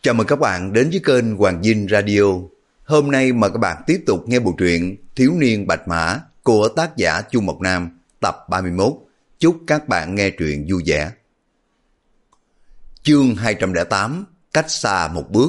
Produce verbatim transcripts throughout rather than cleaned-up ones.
Chào mừng các bạn đến với kênh Hoàng Dinh Radio. Hôm nay mời các bạn tiếp tục nghe bộ truyện Thiếu niên Bạch Mã của tác giả Chu Mộc Nam, tập ba mươi mốt. Chúc các bạn nghe truyện vui vẻ. Chương hai trăm lẻ tám, cách xa một bước.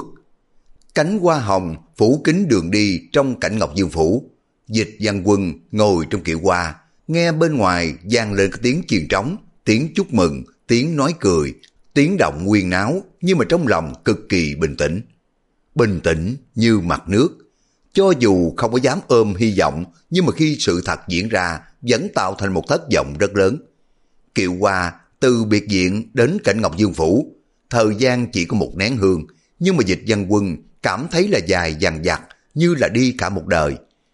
Cánh hoa hồng phủ kín đường đi trong cảnh Ngọc Dương Phủ. Dịch Văn Quân ngồi trong kiệu hoa, nghe bên ngoài vang lên cái tiếng chiền trống, tiếng chúc mừng, tiếng nói cười, tiếng động huyên náo, nhưng mà trong lòng cực kỳ bình tĩnh. Bình tĩnh như mặt nước. Cho dù không có dám ôm hy vọng, nhưng mà khi sự thật diễn ra vẫn tạo thành một thất vọng rất lớn. Kiệu hoa từ biệt viện đến cảnh Ngọc Dương Phủ, thời gian chỉ có một nén hương, nhưng mà Dịch Văn Quân cảm thấy là dài dằng dặc, như là đi cả một đời.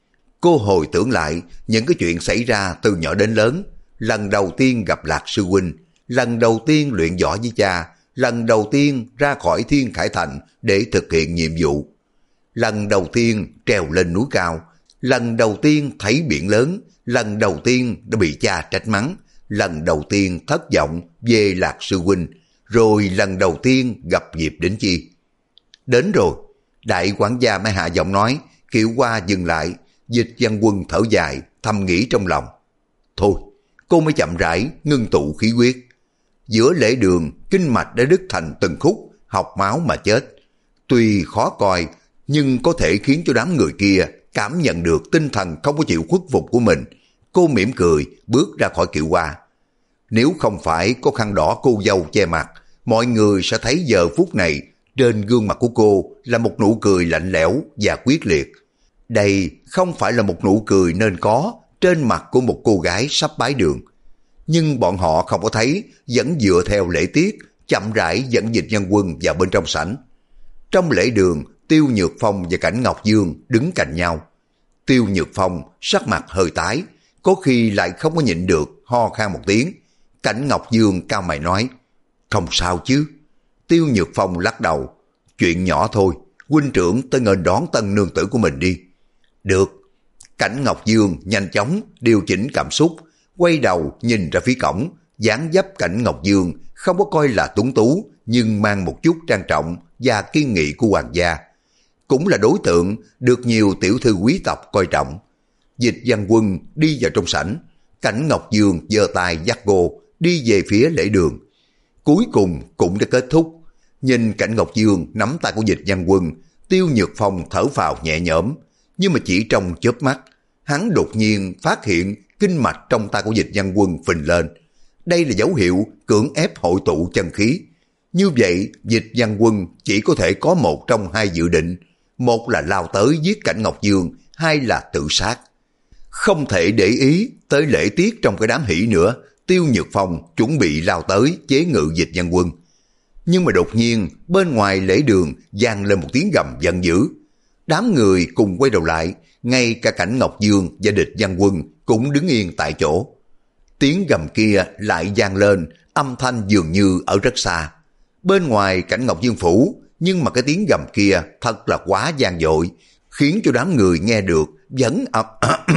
Cô hồi tưởng lại những cái chuyện xảy ra từ nhỏ đến lớn, lần đầu tiên gặp Lạc sư huynh, lần đầu tiên luyện võ với cha, lần đầu tiên ra khỏi Thiên Khải Thành để thực hiện nhiệm vụ, lần đầu tiên trèo lên núi cao, lần đầu tiên thấy biển lớn, lần đầu tiên đã bị cha trách mắng, lần đầu tiên thất vọng về Lạc sư huynh, rồi lần đầu tiên gặp Diệp Đỉnh Chi. Đến rồi, đại quản gia mới hạ giọng nói. Kiệu hoa dừng lại. Dịch Văn Quân thở dài, thầm nghĩ trong lòng. Thôi, cô mới chậm rãi ngưng tụ khí huyết. Giữa lễ đường, kinh mạch đã đứt thành từng khúc, học máu mà chết. Tuy khó coi, nhưng có thể khiến cho đám người kia cảm nhận được tinh thần không có chịu khuất phục của mình. Cô mỉm cười, bước ra khỏi kiệu hoa. Nếu không phải có khăn đỏ cô dâu che mặt, mọi người sẽ thấy giờ phút này trên gương mặt của cô là một nụ cười lạnh lẽo và quyết liệt. Đây không phải là một nụ cười nên có trên mặt của một cô gái sắp bái đường. Nhưng bọn họ không có thấy, vẫn dựa theo lễ tiết, chậm rãi dẫn Dịch Văn Quân vào bên trong sảnh. Trong lễ đường, Tiêu Nhược Phong và Cảnh Ngọc Dương đứng cạnh nhau. Tiêu Nhược Phong sắc mặt hơi tái, có khi lại không có nhịn được, ho khan một tiếng. Cảnh Ngọc Dương cao mày nói, không sao chứ. Tiêu Nhược Phong lắc đầu, chuyện nhỏ thôi, huynh trưởng tới nghênh đón tân nương tử của mình đi. Được. Cảnh Ngọc Dương nhanh chóng điều chỉnh cảm xúc, quay đầu nhìn ra phía cổng, dáng dấp Cảnh Ngọc Dương không có coi là tuấn tú, nhưng mang một chút trang trọng và kiên nghị của hoàng gia. Cũng là đối tượng được nhiều tiểu thư quý tộc coi trọng. Dịch Văn Quân đi vào trong sảnh, Cảnh Ngọc Dương giơ tay dắt cô đi về phía lễ đường. Cuối cùng cũng đã kết thúc. Nhìn Cảnh Ngọc Dương nắm tay của Dịch Văn Quân, Tiêu Nhược Phong thở phào nhẹ nhõm. Nhưng mà chỉ trong chớp mắt, hắn đột nhiên phát hiện kinh mạch trong tay của Dịch Văn Quân phình lên. Đây là dấu hiệu cưỡng ép hội tụ chân khí. Như vậy, Dịch Văn Quân chỉ có thể có một trong hai dự định. Một là lao tới giết Cảnh Ngọc Dương, hai là tự sát. Không thể để ý tới lễ tiết trong cái đám hỷ nữa, Tiêu Nhược Phong chuẩn bị lao tới chế ngự Dịch Văn Quân. Nhưng mà đột nhiên, bên ngoài lễ đường vang lên một tiếng gầm giận dữ. Đám người cùng quay đầu lại, ngay cả Cảnh Ngọc Dương và Dịch Văn Quân cũng đứng yên tại chỗ. Tiếng gầm kia lại vang lên, âm thanh dường như ở rất xa. Bên ngoài Cảnh Ngọc Dương Phủ, nhưng mà cái tiếng gầm kia thật là quá vang dội, khiến cho đám người nghe được vẫn ầm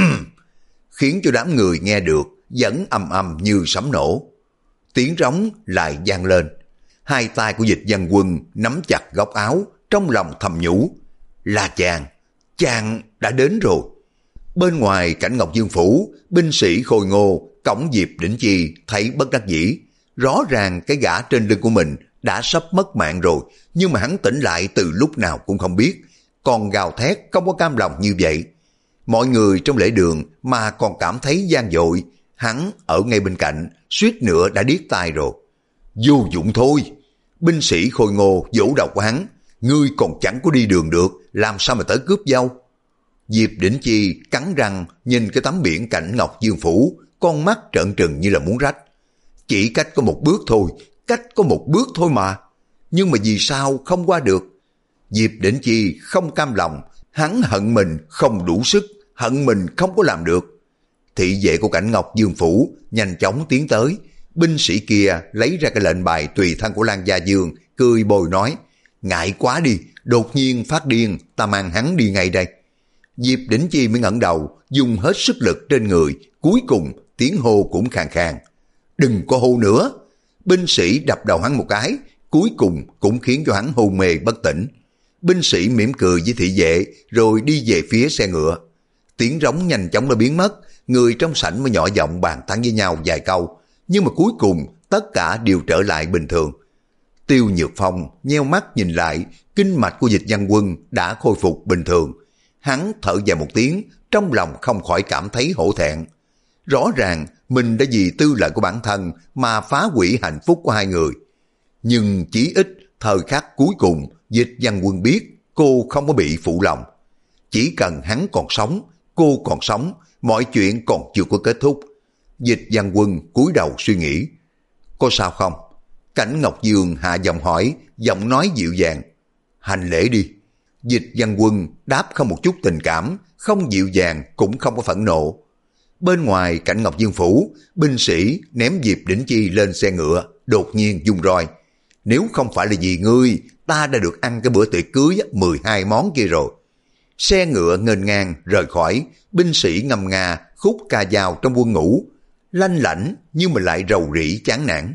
khiến cho đám người nghe được vẫn ầm ầm như sấm nổ. Tiếng rống lại vang lên. Hai tay của Dịch Văn Quân nắm chặt góc áo, trong lòng thầm nhủ, là chàng, chàng đã đến rồi. Bên ngoài Cảnh Ngọc Dương Phủ, binh sĩ Khôi Ngô, cổng Diệp Đỉnh Chi thấy bất đắc dĩ. Rõ ràng cái gã trên lưng của mình đã sắp mất mạng rồi, nhưng mà hắn tỉnh lại từ lúc nào cũng không biết, còn gào thét không có cam lòng như vậy. Mọi người trong lễ đường mà còn cảm thấy gian dội, hắn ở ngay bên cạnh, suýt nữa đã điếc tai rồi. Vô dụng thôi. Binh sĩ Khôi Ngô vỗ đầu của hắn, ngươi còn chẳng có đi đường được, làm sao mà tới cướp dâu. Diệp Đỉnh Chi cắn răng nhìn cái tấm biển Cảnh Ngọc Dương Phủ, con mắt trợn trừng như là muốn rách. Chỉ cách có một bước thôi, cách có một bước thôi mà. Nhưng mà vì sao không qua được? Diệp Đỉnh Chi không cam lòng, hắn hận mình không đủ sức, hận mình không có làm được. Thị vệ của Cảnh Ngọc Dương Phủ nhanh chóng tiến tới. Binh sĩ kia lấy ra cái lệnh bài tùy thân của Lan Gia Dương, cười bồi nói, ngại quá đi, đột nhiên phát điên, ta mang hắn đi ngay đây. Diệp Đỉnh Chi mới ngẩng đầu, dùng hết sức lực trên người, cuối cùng tiếng hô cũng khàn khàn. Đừng có hô nữa. Binh sĩ đập đầu hắn một cái, cuối cùng cũng khiến cho hắn hôn mê bất tỉnh. Binh sĩ mỉm cười với thị vệ rồi đi về phía xe ngựa. Tiếng rống nhanh chóng đã biến mất, người trong sảnh mới nhỏ giọng bàn tán với nhau vài câu, nhưng mà cuối cùng tất cả đều trở lại bình thường. Tiêu Nhược Phong nheo mắt nhìn lại, kinh mạch của Dịch Văn Quân đã khôi phục bình thường. Hắn thở dài một tiếng, trong lòng không khỏi cảm thấy hổ thẹn. Rõ ràng mình đã vì tư lợi của bản thân mà phá hủy hạnh phúc của hai người. Nhưng chỉ ít thời khắc cuối cùng, Dịch Văn Quân biết cô không có bị phụ lòng. Chỉ cần hắn còn sống, cô còn sống, mọi chuyện còn chưa có kết thúc. Dịch Văn Quân cúi đầu suy nghĩ. Có sao không? Cảnh Ngọc Dương hạ giọng hỏi, giọng nói dịu dàng. Hành lễ đi. Dịch Văn Quân đáp không một chút tình cảm, không dịu dàng cũng không có phẫn nộ. Bên ngoài Cảnh Ngọc Dương phủ, binh sĩ ném Diệp Đỉnh Chi lên xe ngựa, đột nhiên dung roi. Nếu không phải là vì ngươi, ta đã được ăn cái bữa tiệc cưới mười hai món kia rồi. Xe ngựa nghênh ngang rời khỏi, binh sĩ ngâm nga khúc ca dao trong quân ngũ, lanh lảnh nhưng mà lại rầu rĩ chán nản.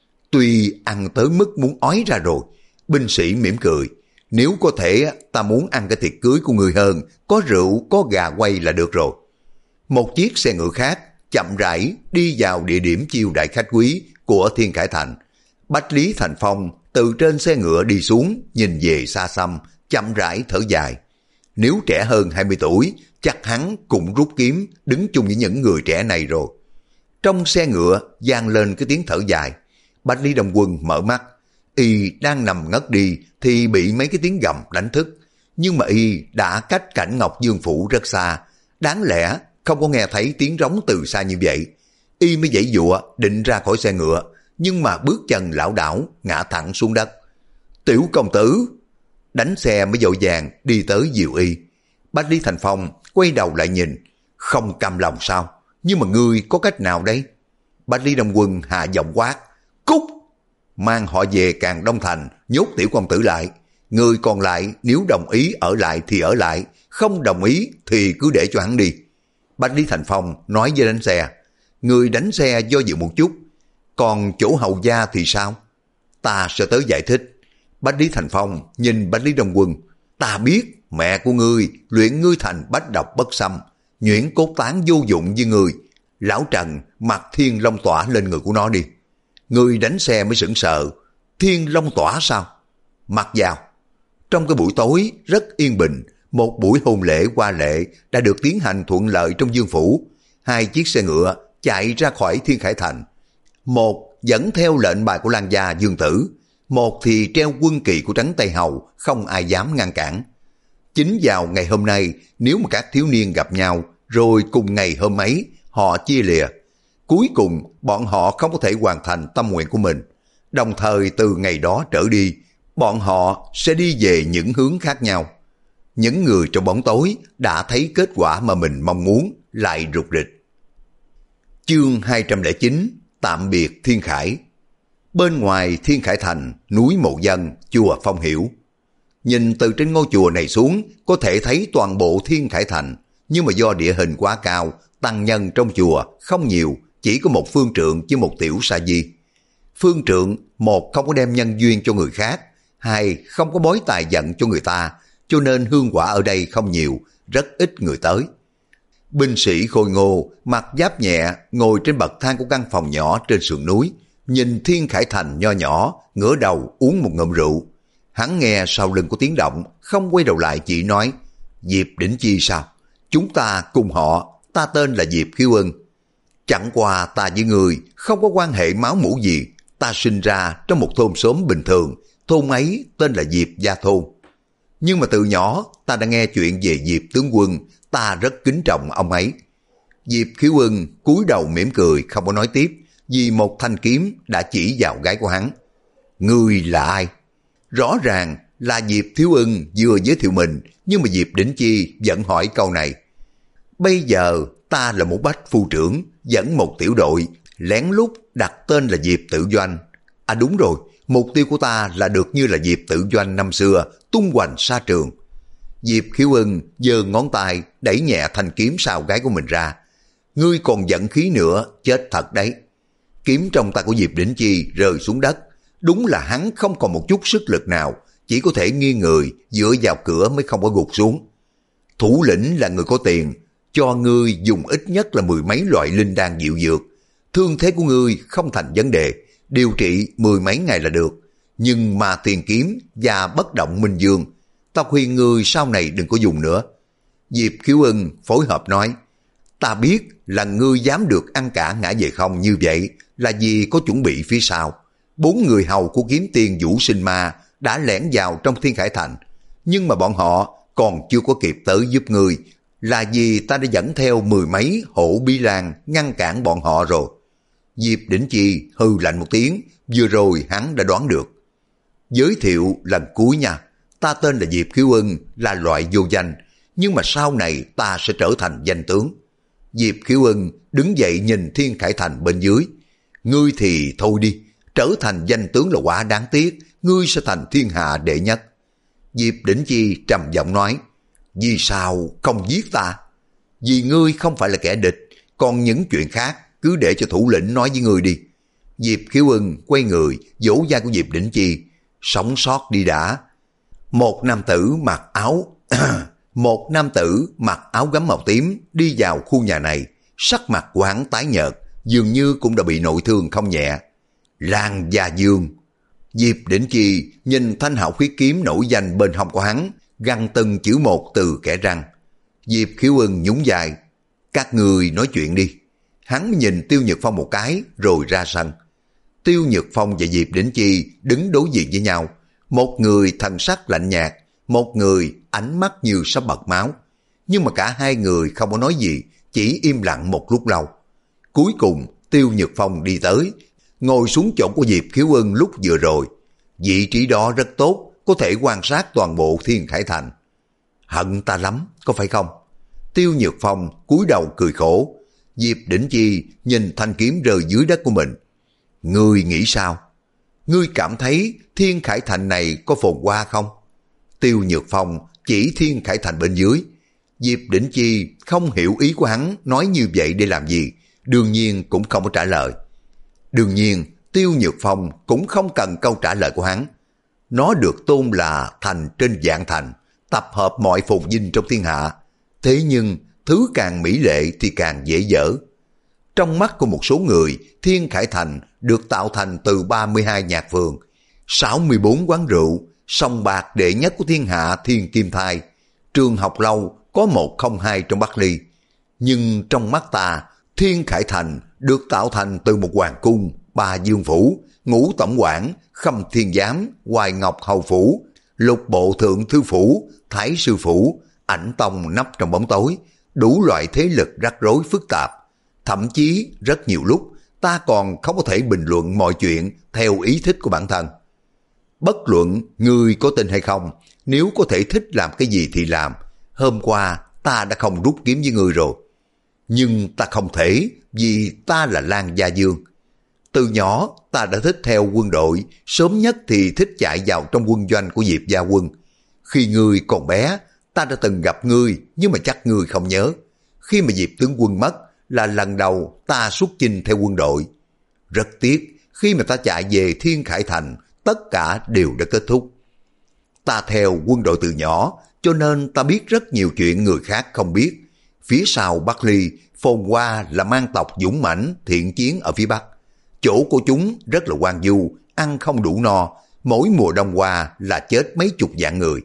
Tuy ăn tới mức muốn ói ra rồi, binh sĩ mỉm cười. Nếu có thể ta muốn ăn cái tiệc cưới của người hơn, có rượu, có gà quay là được rồi. Một chiếc xe ngựa khác chậm rãi đi vào địa điểm chiêu đãi khách quý của Thiên Khải Thành. Bách Lý Thành Phong từ trên xe ngựa đi xuống, nhìn về xa xăm, chậm rãi thở dài. Nếu trẻ hơn hai mươi tuổi, chắc hắn cũng rút kiếm đứng chung với những người trẻ này rồi. Trong xe ngựa vang lên cái tiếng thở dài. Bách Lý Đông Quân mở mắt. Y đang nằm ngất đi thì bị mấy cái tiếng gầm đánh thức. Nhưng mà Y đã cách Cảnh Ngọc Dương phủ rất xa. Đáng lẽ không có nghe thấy tiếng rống từ xa như vậy. Y mới giãy giụa định ra khỏi xe ngựa, nhưng mà bước chân lảo đảo ngã thẳng xuống đất. Tiểu công tử! Đánh xe mới vội vàng đi tới dìu Y. Bách Lý Thành Phong quay đầu lại nhìn. Không cam lòng sao? Nhưng mà ngươi có cách nào đây? Bách Lý Đông Quân hạ giọng quát. Cút! Mang họ về Càng Đông Thành, nhốt tiểu công tử lại. Người còn lại nếu đồng ý ở lại thì ở lại, không đồng ý thì cứ để cho hắn đi. Bách Lý Thành Phong nói với đánh xe. Người đánh xe do dự một chút. Còn chỗ hầu gia thì sao? Ta sẽ tới giải thích. Bách Lý Thành Phong nhìn Bách Lý Đông Quân. Ta biết mẹ của ngươi luyện ngươi thành bách độc bất xâm, nhuyễn cốt tán vô dụng như ngươi. Lão Trần mặc Thiên Long Tỏa lên người của nó đi. Ngươi đánh xe mới sững sờ. Thiên Long Tỏa sao? Mặc vào. Trong cái buổi tối rất yên bình, một buổi hôn lễ hoa lệ đã được tiến hành thuận lợi trong Dương phủ. Hai chiếc xe ngựa chạy ra khỏi Thiên Khải Thành. Một dẫn theo lệnh bài của Lang gia Dương Tử, một thì treo quân kỳ của Trấn Tây Hầu, không ai dám ngăn cản. Chính vào ngày hôm nay, nếu mà các thiếu niên gặp nhau, rồi cùng ngày hôm ấy, họ chia lìa. Cuối cùng, bọn họ không có thể hoàn thành tâm nguyện của mình. Đồng thời từ ngày đó trở đi, bọn họ sẽ đi về những hướng khác nhau. Những người trong bóng tối đã thấy kết quả mà mình mong muốn, lại rục rịch. Chương hai trăm lẻ chín, tạm biệt Thiên Khải. Bên ngoài Thiên Khải Thành, núi Mộ Dân, chùa Phong Hiểu. Nhìn từ trên ngôi chùa này xuống, có thể thấy toàn bộ Thiên Khải Thành, nhưng mà do địa hình quá cao, tăng nhân trong chùa không nhiều, chỉ có một phương trượng với một tiểu sa di. Phương trượng, một không có đem nhân duyên cho người khác, hai không có bói tài vận cho người ta, cho nên hương quả ở đây không nhiều, rất ít người tới. Binh sĩ khôi ngô, mặc giáp nhẹ, ngồi trên bậc thang của căn phòng nhỏ trên sườn núi, nhìn Thiên Khải Thành nho nhỏ, ngửa đầu uống một ngụm rượu. Hắn nghe sau lưng có tiếng động, không quay đầu lại chỉ nói, Diệp Đỉnh Chi sao? Chúng ta cùng họ, ta tên là Diệp Khiếu Ân. Chẳng qua ta với người không có quan hệ máu mủ gì, ta sinh ra trong một thôn xóm bình thường, thôn ấy tên là Diệp Gia Thôn. Nhưng mà từ nhỏ ta đã nghe chuyện về Diệp tướng quân, ta rất kính trọng ông ấy. Diệp Khiếu Ân cúi đầu mỉm cười không có nói tiếp, vì một thanh kiếm đã chỉ vào gái của hắn. Ngươi là ai? Rõ ràng là Diệp Thiếu Ân vừa giới thiệu mình, nhưng mà Diệp Đỉnh Chi vẫn hỏi câu này. Bây giờ ta là một bách phu trưởng, dẫn một tiểu đội, lén lút đặt tên là Diệp Tự Doanh. À đúng rồi, mục tiêu của ta là được như là Diệp Tự Doanh năm xưa, tung hoành xa trường. Diệp Khiếu Ân giơ ngón tay đẩy nhẹ thanh kiếm sau gái của mình ra. Ngươi còn giận khí nữa, chết thật đấy. Kiếm trong tay của Diệp Đỉnh Chi rơi xuống đất, Đúng là hắn không còn một chút sức lực nào, chỉ có thể nghiêng người dựa vào cửa mới không có gục xuống. Thủ lĩnh là người có tiền, cho ngươi dùng ít nhất là mười mấy loại linh đan diệu dược. Thương thế của ngươi không thành vấn đề, điều trị mười mấy ngày là được. Nhưng mà tiền kiếm và bất động minh dương, ta khuyên ngươi sau này đừng có dùng nữa. Diệp Khiếu Ân phối hợp nói, ta biết là ngươi dám được ăn cả ngã về không như vậy là vì có chuẩn bị phía sau. Bốn người hầu của kiếm tiên Vũ Sinh Ma đã lẻn vào trong Thiên Khải Thành, nhưng mà bọn họ còn chưa có kịp tới giúp ngươi, là vì ta đã dẫn theo mười mấy hổ Bí Lan ngăn cản bọn họ rồi. Diệp Đỉnh Chi hừ lạnh một tiếng, vừa rồi hắn đã đoán được. Giới thiệu lần cuối nha, ta tên là Diệp Khiếu Ân, là loại vô danh, nhưng mà sau này ta sẽ trở thành danh tướng. Diệp Khiếu Ân đứng dậy nhìn Thiên Khải Thành bên dưới. Ngươi thì thôi đi, trở thành danh tướng là quá đáng tiếc, ngươi sẽ thành thiên hạ đệ nhất. Diệp Đỉnh Chi trầm giọng nói, vì sao không giết ta? Vì ngươi không phải là kẻ địch, còn những chuyện khác cứ để cho thủ lĩnh nói với ngươi đi. Diệp Khiếu Ân quay người vỗ vai của Diệp Đỉnh Chi, sống sót đi đã. Một nam tử mặc áo một nam tử mặc áo gấm màu tím đi vào khu nhà này, sắc mặt của hắn tái nhợt, dường như cũng đã bị nội thương không nhẹ. Lan Gia Dương. Diệp Đỉnh Chi nhìn thanh hạo khuyết kiếm nổi danh bên hông của hắn, gằn từng chữ một từ kẻ răng. Diệp Khiếu Ân nhún vai, các người nói chuyện đi. Hắn nhìn Tiêu Nhược Phong một cái rồi ra sân. Tiêu Nhược Phong và Diệp Đỉnh Chi đứng đối diện với nhau, một người thần sắc lạnh nhạt, một người ánh mắt như sắp bật máu. Nhưng mà cả hai người không có nói gì, chỉ im lặng một lúc lâu. Cuối cùng Tiêu Nhược Phong đi tới, ngồi xuống chỗ của Diệp Khiếu Ân lúc vừa rồi. Vị trí đó rất tốt, có thể quan sát toàn bộ Thiên Khải Thành. Hận ta lắm, có phải không? Tiêu Nhược Phong cúi đầu cười khổ. Diệp Đỉnh Chi nhìn thanh kiếm rơi dưới đất của mình. Ngươi nghĩ sao? Ngươi cảm thấy Thiên Khải Thành này có phồn hoa không? Tiêu Nhược Phong chỉ Thiên Khải Thành bên dưới. Diệp Đỉnh Chi không hiểu ý của hắn nói như vậy để làm gì, đương nhiên cũng không có trả lời. Đương nhiên Tiêu Nhược Phong cũng không cần câu trả lời của hắn. Nó được tôn là thành trên vạn thành, tập hợp mọi phồn vinh trong thiên hạ. Thế nhưng thứ càng mỹ lệ thì càng dễ dở. Trong mắt của một số người, Thiên Khải Thành được tạo thành từ ba mươi hai nhạc vườn, sáu mươi bốn quán rượu, sông bạc đệ nhất của thiên hạ Thiên Kim Thai, trường học lâu có một không hai trong Bắc Ly. Nhưng trong mắt ta, Thiên Khải Thành được tạo thành từ một hoàng cung, ba dương phủ, ngũ tổng quản, khâm thiên giám, hoài ngọc hầu phủ, lục bộ thượng thư phủ, thái sư phủ, ảnh tông nấp trong bóng tối, đủ loại thế lực rắc rối phức tạp. Thậm chí rất nhiều lúc ta còn không có thể bình luận mọi chuyện theo ý thích của bản thân. Bất luận ngươi có tin hay không, nếu có thể thích làm cái gì thì làm. Hôm qua ta đã không rút kiếm với ngươi rồi. Nhưng ta không thể, vì ta là Lan Gia Dương. Từ nhỏ ta đã thích theo quân đội, sớm nhất thì thích chạy vào trong quân doanh của Diệp Gia Quân. Khi ngươi còn bé, ta đã từng gặp ngươi, nhưng mà chắc ngươi không nhớ. Khi mà Diệp tướng quân mất, là lần đầu ta xuất chinh theo quân đội. Rất tiếc, khi mà ta chạy về Thiên Khải Thành, tất cả đều đã kết thúc. Ta theo quân đội từ nhỏ, cho nên ta biết rất nhiều chuyện người khác không biết. Phía sau Bắc Ly, phồn hoa là mang tộc dũng mãnh, thiện chiến ở phía Bắc. Chỗ của chúng rất là hoang vu, ăn không đủ no, mỗi mùa đông qua là chết mấy chục vạn người.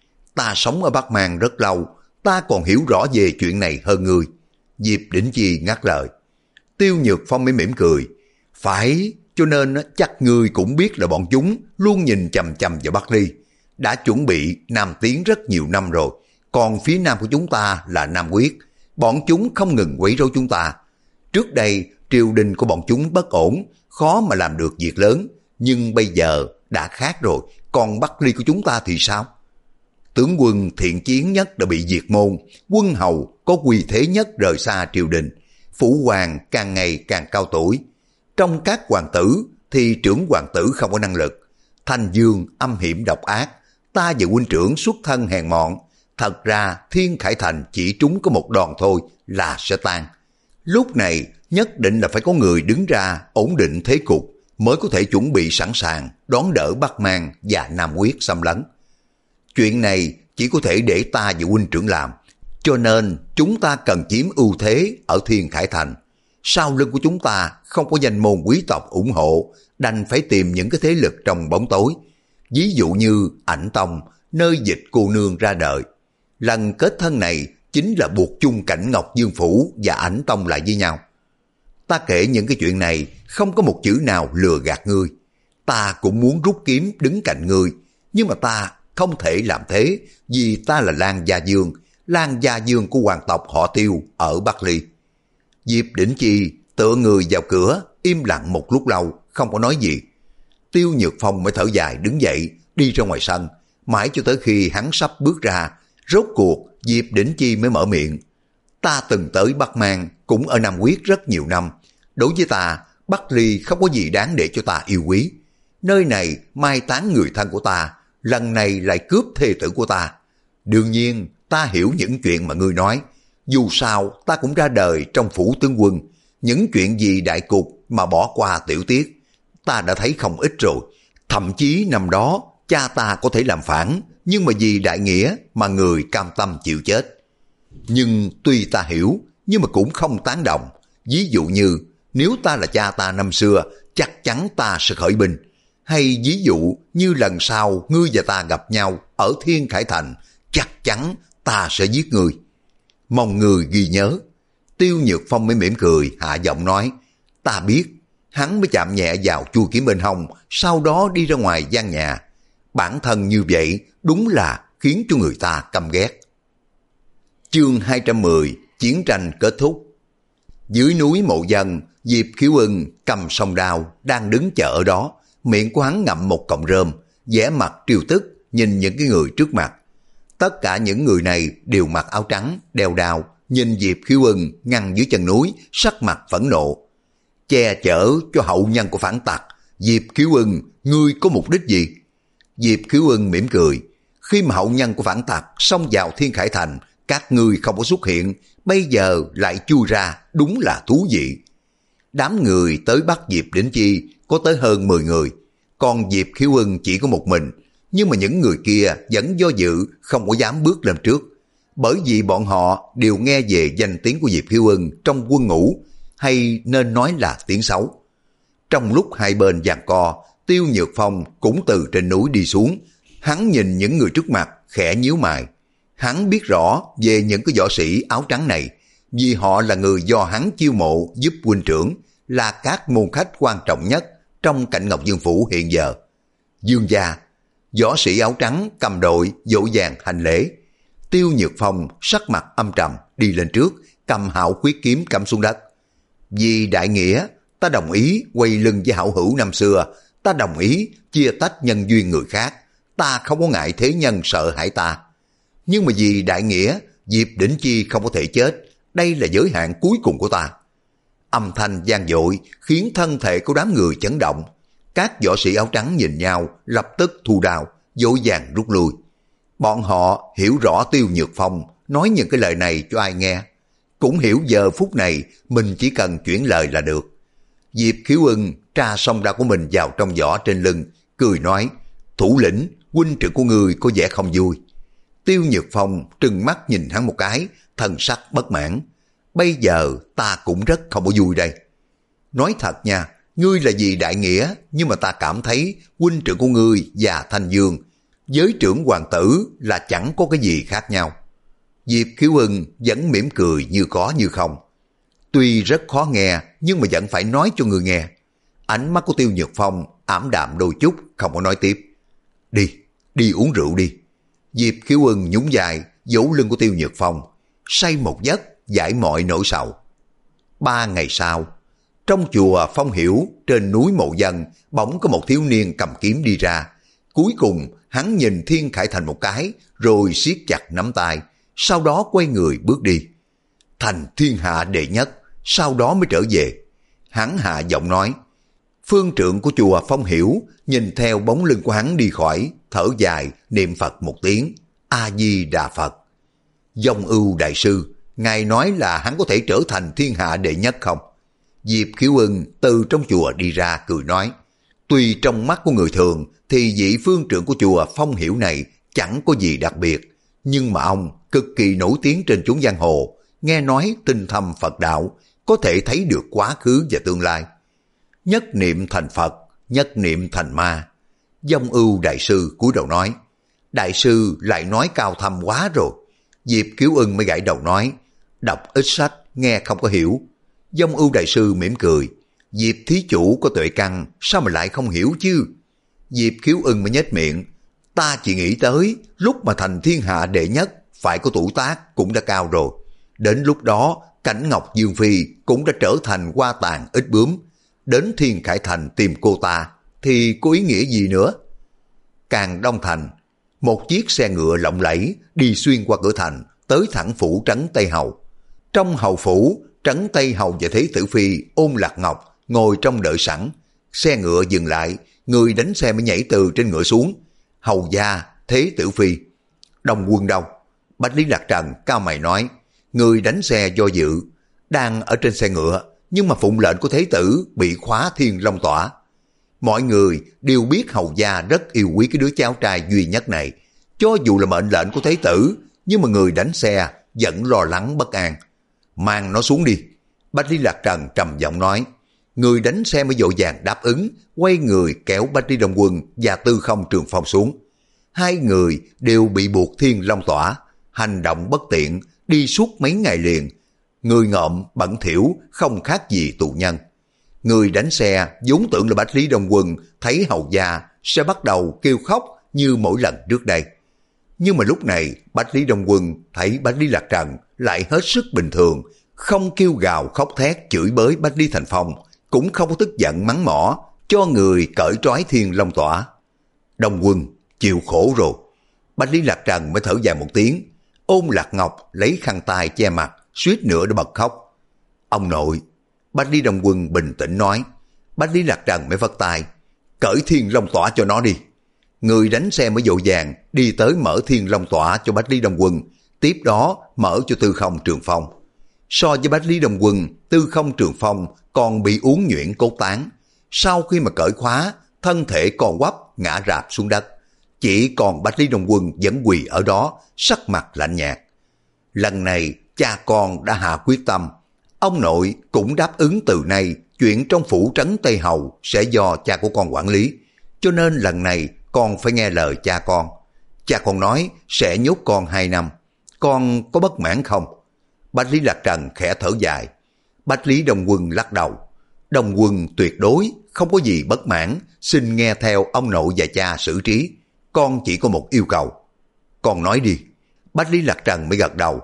Ta sống ở Bắc Mang rất lâu, ta còn hiểu rõ về chuyện này hơn ngươi. Diệp Đỉnh Chi ngắt lời. Tiêu Nhược Phong mới mỉm cười. Phải, cho nên chắc ngươi cũng biết là bọn chúng luôn nhìn chằm chằm vào Bắc Ly. Đã chuẩn bị Nam Tiến rất nhiều năm rồi, còn phía nam của chúng ta là Nam Quyết. Bọn chúng không ngừng quấy rối chúng ta. Trước đây, triều đình của bọn chúng bất ổn, khó mà làm được việc lớn. Nhưng bây giờ đã khác rồi, còn Bắc Ly của chúng ta thì sao? Tướng quân thiện chiến nhất đã bị diệt môn, quân hầu có uy thế nhất rời xa triều đình, phủ hoàng càng ngày càng cao tuổi. Trong các hoàng tử thì trưởng hoàng tử không có năng lực. Thanh Dương âm hiểm độc ác, ta và huynh trưởng xuất thân hèn mọn. Thật ra Thiên Khải Thành chỉ trúng có một đòn thôi là sẽ tan. Lúc này nhất định là phải có người đứng ra ổn định thế cục. mới có thể chuẩn bị sẵn sàng đón đỡ Bắc Mang và Nam Quyết xâm lấn. Chuyện này chỉ có thể để ta và huynh trưởng làm, cho nên chúng ta cần chiếm ưu thế ở Thiên Khải Thành. Sau lưng của chúng ta không có danh môn quý tộc ủng hộ, đành phải tìm những cái thế lực trong bóng tối. Ví dụ như Ảnh Tông, nơi Dịch cô nương ra đời. Lần kết thân này chính là buộc chung Cảnh Ngọc Dương Phủ và Ảnh Tông lại với nhau. Ta kể những cái chuyện này không có một chữ nào lừa gạt ngươi. Ta cũng muốn rút kiếm đứng cạnh ngươi, nhưng mà ta không thể làm thế vì ta là Lan Gia Dương, Lan Gia Dương của hoàng tộc họ Tiêu ở Bắc Ly. Diệp Đỉnh Chi tựa người vào cửa, im lặng một lúc lâu, không có nói gì. Tiêu Nhược Phong mới thở dài đứng dậy, đi ra ngoài sân, mãi cho tới khi hắn sắp bước ra, rốt cuộc Diệp Đỉnh Chi mới mở miệng. Ta từng tới Bắc Mang, cũng ở Nam Quyết rất nhiều năm. Đối với ta, Bắc Ly không có gì đáng để cho ta yêu quý. Nơi này mai táng người thân của ta, lần này lại cướp thê tử của ta. Đương nhiên, ta hiểu những chuyện mà ngươi nói. Dù sao, ta cũng ra đời trong phủ tướng quân. Những chuyện gì đại cục mà bỏ qua tiểu tiết, ta đã thấy không ít rồi. Thậm chí năm đó, cha ta có thể làm phản, nhưng mà vì đại nghĩa mà người cam tâm chịu chết. Nhưng tuy ta hiểu, nhưng mà cũng không tán đồng. Ví dụ như, nếu ta là cha ta năm xưa, chắc chắn ta sẽ khởi binh. Hay ví dụ như lần sau ngươi và ta gặp nhau ở Thiên Khải Thành, chắc chắn ta sẽ giết ngươi. Mong người ghi nhớ. Tiêu Nhược Phong mới mỉm cười, hạ giọng nói, ta biết. Hắn mới chạm nhẹ vào chuôi kiếm bên hông, sau đó đi ra ngoài gian nhà. Bản thân như vậy đúng là khiến cho người ta căm ghét. Chương hai trăm mười, chiến tranh kết thúc. Dưới núi Mộ Dân, Diệp Khiếu Ưng cầm song đao đang đứng chờ ở đó, miệng của hắn ngậm một cọng rơm, vẻ mặt triều tức nhìn những cái người trước mặt. Tất cả những người này đều mặc áo trắng, đeo đao, nhìn Diệp Khiếu Ưng ngăn dưới chân núi, sắc mặt phẫn nộ. Che chở cho hậu nhân của phản tặc, Diệp Khiếu Ưng, ngươi có mục đích gì? Diệp Khiếu Ưng mỉm cười, khi mà hậu nhân của phản tặc xông vào Thiên Khải Thành, các ngươi không có xuất hiện, bây giờ lại chui ra, đúng là thú vị. Đám người tới bắt Diệp Đỉnh Chi có tới hơn mười người, còn Diệp Khiếu Ưng chỉ có một mình, nhưng mà những người kia vẫn do dự, không có dám bước lên trước, bởi vì bọn họ đều nghe về danh tiếng của Diệp Khiếu Ưng trong quân ngũ, hay nên nói là tiếng xấu. Trong lúc hai bên giằng co, Tiêu Nhược Phong cũng từ trên núi đi xuống, hắn nhìn những người trước mặt, khẽ nhíu mày. Hắn biết rõ về những cái võ sĩ áo trắng này, vì họ là người do hắn chiêu mộ giúp huynh trưởng, là các môn khách quan trọng nhất trong Cảnh Ngọc Dương Phủ hiện giờ. Dương gia, võ sĩ áo trắng cầm đội dỗ dàng hành lễ. Tiêu Nhược Phong sắc mặt âm trầm đi lên trước, cầm hạo khuyết kiếm cắm xuống đất. Vì đại nghĩa, ta đồng ý quay lưng với hảo hữu năm xưa, ta đồng ý chia tách nhân duyên người khác, ta không có ngại thế nhân sợ hãi ta. Nhưng mà vì đại nghĩa, Diệp Đỉnh Chi không có thể chết, đây là giới hạn cuối cùng của ta. Âm thanh vang dội khiến thân thể của đám người chấn động. Các võ sĩ áo trắng nhìn nhau, lập tức thu đao, vội vàng rút lui. Bọn họ hiểu rõ Tiêu Nhược Phong nói những cái lời này cho ai nghe, cũng hiểu giờ phút này mình chỉ cần chuyển lời là được. Diệp Khiếu Ưng tra song đao của mình vào trong vỏ trên lưng, cười nói, thủ lĩnh, huynh trưởng của người có vẻ không vui. Tiêu Nhược Phong trừng mắt nhìn hắn một cái, thần sắc bất mãn. Bây giờ ta cũng rất không có vui đây. Nói thật nha, ngươi là vì đại nghĩa, nhưng mà ta cảm thấy huynh trưởng của ngươi và Thanh Dương, giới trưởng hoàng tử là chẳng có cái gì khác nhau. Diệp Khiếu Ưng vẫn mỉm cười như có như không. Tuy rất khó nghe, nhưng mà vẫn phải nói cho người nghe. Ánh mắt của Tiêu Nhược Phong ảm đạm đôi chút, không có nói tiếp. Đi, đi uống rượu đi. Diệp Khiếu Ưng nhún vai, vỗ lưng của Tiêu Nhược Phong, say một giấc, giải mọi nỗi sầu. Ba ngày sau, trong chùa Phong Hiểu trên núi Mộ Dân, bỗng có một thiếu niên cầm kiếm đi ra. Cuối cùng hắn nhìn Thiên Khải Thành một cái, rồi siết chặt nắm tay, sau đó quay người bước đi. Thành thiên hạ đệ nhất, sau đó mới trở về. Hắn hạ giọng nói. Phương trượng của chùa Phong Hiểu nhìn theo bóng lưng của hắn đi khỏi, thở dài niệm Phật một tiếng, A Di Đà Phật. Dông Ưu đại sư, ngài nói là hắn có thể trở thành thiên hạ đệ nhất không? Diệp Khiếu Ưng từ trong chùa đi ra cười nói, Tuy trong mắt của người thường thì vị phương trưởng của chùa Phong Hiểu này chẳng có gì đặc biệt, nhưng mà ông cực kỳ nổi tiếng trên chốn giang hồ, nghe nói tinh thâm Phật đạo, có thể thấy được quá khứ và tương lai. Nhất niệm thành Phật, nhất niệm thành ma. Dông Ưu đại sư cúi đầu nói, đại sư lại nói cao thâm quá rồi. Diệp Kiếu Ưng mới gãi đầu nói, đọc ít sách, nghe không có hiểu. Dông Ưu đại sư mỉm cười, Diệp thí chủ có tuệ căn, sao mà lại không hiểu chứ? Diệp Kiếu Ưng mới nhếch miệng, ta chỉ nghĩ tới lúc mà thành thiên hạ đệ nhất, phải có tuổi tác cũng đã cao rồi. Đến lúc đó, Cảnh Ngọc Dương Phi cũng đã trở thành hoa tàn ít bướm. Đến Thiên Khải Thành tìm cô ta, thì có ý nghĩa gì nữa? Càng Đông Thành, một chiếc xe ngựa lộng lẫy đi xuyên qua cửa thành, tới thẳng phủ Trấn Tây Hầu. Trong hầu phủ, Trấn Tây Hầu và Thế Tử Phi ôm Lạc Ngọc ngồi trong đợi sẵn. Xe ngựa dừng lại, người đánh xe mới nhảy từ trên ngựa xuống. Hầu gia, Thế Tử Phi. Đồng Quân đâu? Bách Lý Lạc Trần cao mày nói, người đánh xe do dự, đang ở trên xe ngựa, nhưng mà phụng lệnh của Thế Tử bị khóa Thiên Long Tỏa. Mọi người đều biết hầu gia rất yêu quý cái đứa cháu trai duy nhất này. Cho dù là mệnh lệnh của Thế Tử, nhưng mà người đánh xe vẫn lo lắng bất an. Mang nó xuống đi. Bách Lý Lạc Trần trầm giọng nói. Người đánh xe mới vội vàng đáp ứng, quay người kéo Bách Lý Đông Quân và Tư Không Trường Phong xuống. Hai người đều bị buộc Thiên Long Tỏa, hành động bất tiện, đi suốt mấy ngày liền. Người ngợm, bẩn thỉu, không khác gì tù nhân. Người đánh xe vốn tưởng là Bách Lý Đông Quân thấy hầu gia sẽ bắt đầu kêu khóc như mỗi lần trước đây. Nhưng mà lúc này Bách Lý Đông Quân thấy Bách Lý Lạc Trần lại hết sức bình thường, không kêu gào khóc thét chửi bới Bách Lý Thành Phong, cũng không có tức giận mắng mỏ, cho người cởi trói Thiên Long Tỏa. Đông Quân chịu khổ rồi. Bách Lý Lạc Trần mới thở dài một tiếng, ôm Lạc Ngọc lấy khăn tay che mặt, suýt nữa đã bật khóc. Ông nội. Bách Lý Đông Quân bình tĩnh nói. Bách Lý Lạc Trần mới vất tay, cởi Thiên Long Tỏa cho nó đi. Người đánh xe mới vội vàng đi tới mở Thiên Long Tỏa cho Bách Lý Đông Quân, tiếp đó mở cho Tư Không Trường Phong. So với Bách Lý Đông Quân, Tư Không Trường Phong còn bị uốn nhuyễn cốt tán. Sau khi mà cởi khóa, thân thể còn quắp ngã rạp xuống đất. Chỉ còn Bách Lý Đông Quân vẫn quỳ ở đó, sắc mặt lạnh nhạt. Lần này cha con đã hạ quyết tâm. Ông nội cũng đáp ứng từ nay chuyện trong phủ Trấn Tây Hầu sẽ do cha của con quản lý. Cho nên lần này con phải nghe lời cha con. Cha con nói sẽ nhốt con hai năm. Con có bất mãn không? Bách Lý Lạc Trần khẽ thở dài. Bách Lý Đông Quân lắc đầu. Đông Quân tuyệt đối không có gì bất mãn, xin nghe theo ông nội và cha xử trí. Con chỉ có một yêu cầu. Con nói đi. Bách Lý Lạc Trần mới gật đầu.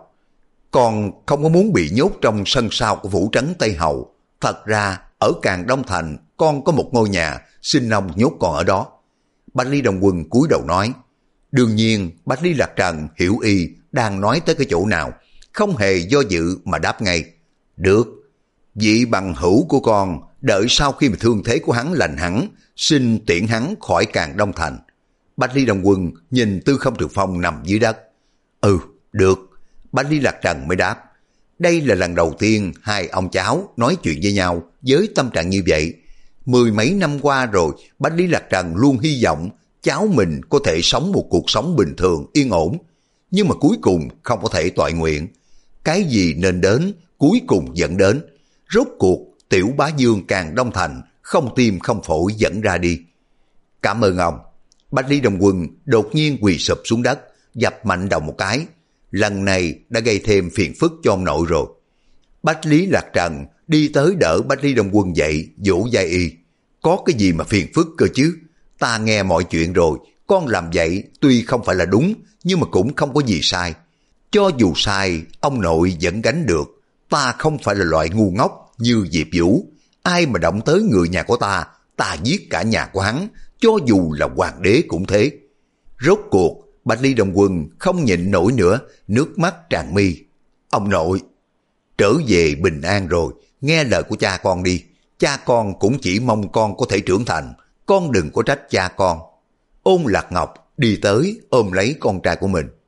Con không có muốn bị nhốt trong sân sau của phủ Trấn Tây Hầu. Thật ra ở Càng Đông Thành con có một ngôi nhà, xin ông nhốt con ở đó. Bách Lý Đông Quân cúi đầu nói. Đương nhiên Bách Lý Lạc Trần hiểu y đang nói tới cái chỗ nào, không hề do dự mà đáp ngay. Được, vị bằng hữu của con đợi sau khi mà thương thế của hắn lành hẳn, xin tiễn hắn khỏi Càng Đông Thành. Bách Lý Đông Quân nhìn Tư Không Trường Phong nằm dưới đất. Ừ, được. Bách Lý Lạc Trần mới đáp. Đây là lần đầu tiên hai ông cháu nói chuyện với nhau với tâm trạng như vậy. Mười mấy năm qua rồi, Bách Lý Lạc Trần luôn hy vọng cháu mình có thể sống một cuộc sống bình thường, yên ổn. Nhưng mà cuối cùng không có thể toại nguyện. Cái gì nên đến, cuối cùng dẫn đến. Rốt cuộc, Tiểu Bá Dương Càng Đông Thành, không tim không phổi dẫn ra đi. Cảm ơn ông. Bách Lý Đông Quân đột nhiên quỳ sụp xuống đất, dập mạnh đầu một cái. Lần này đã gây thêm phiền phức cho ông nội rồi. Bách Lý Lạc Trần đi tới đỡ Bách Lý Đông Quân dậy, vỗ vai y. Có cái gì mà phiền phức cơ chứ? Ta nghe mọi chuyện rồi, con làm vậy tuy không phải là đúng, nhưng mà cũng không có gì sai. Cho dù sai, ông nội vẫn gánh được. Ta không phải là loại ngu ngốc như Diệp Vũ. Ai mà động tới người nhà của ta, ta giết cả nhà của hắn, cho dù là hoàng đế cũng thế. Rốt cuộc, Bách Lý Đông Quân không nhịn nổi nữa, nước mắt tràn mi. Ông nội, trở về bình an rồi, nghe lời của cha con đi. Cha con cũng chỉ mong con có thể trưởng thành, con đừng có trách cha con. Ôn Lạc Ngọc đi tới ôm lấy con trai của mình.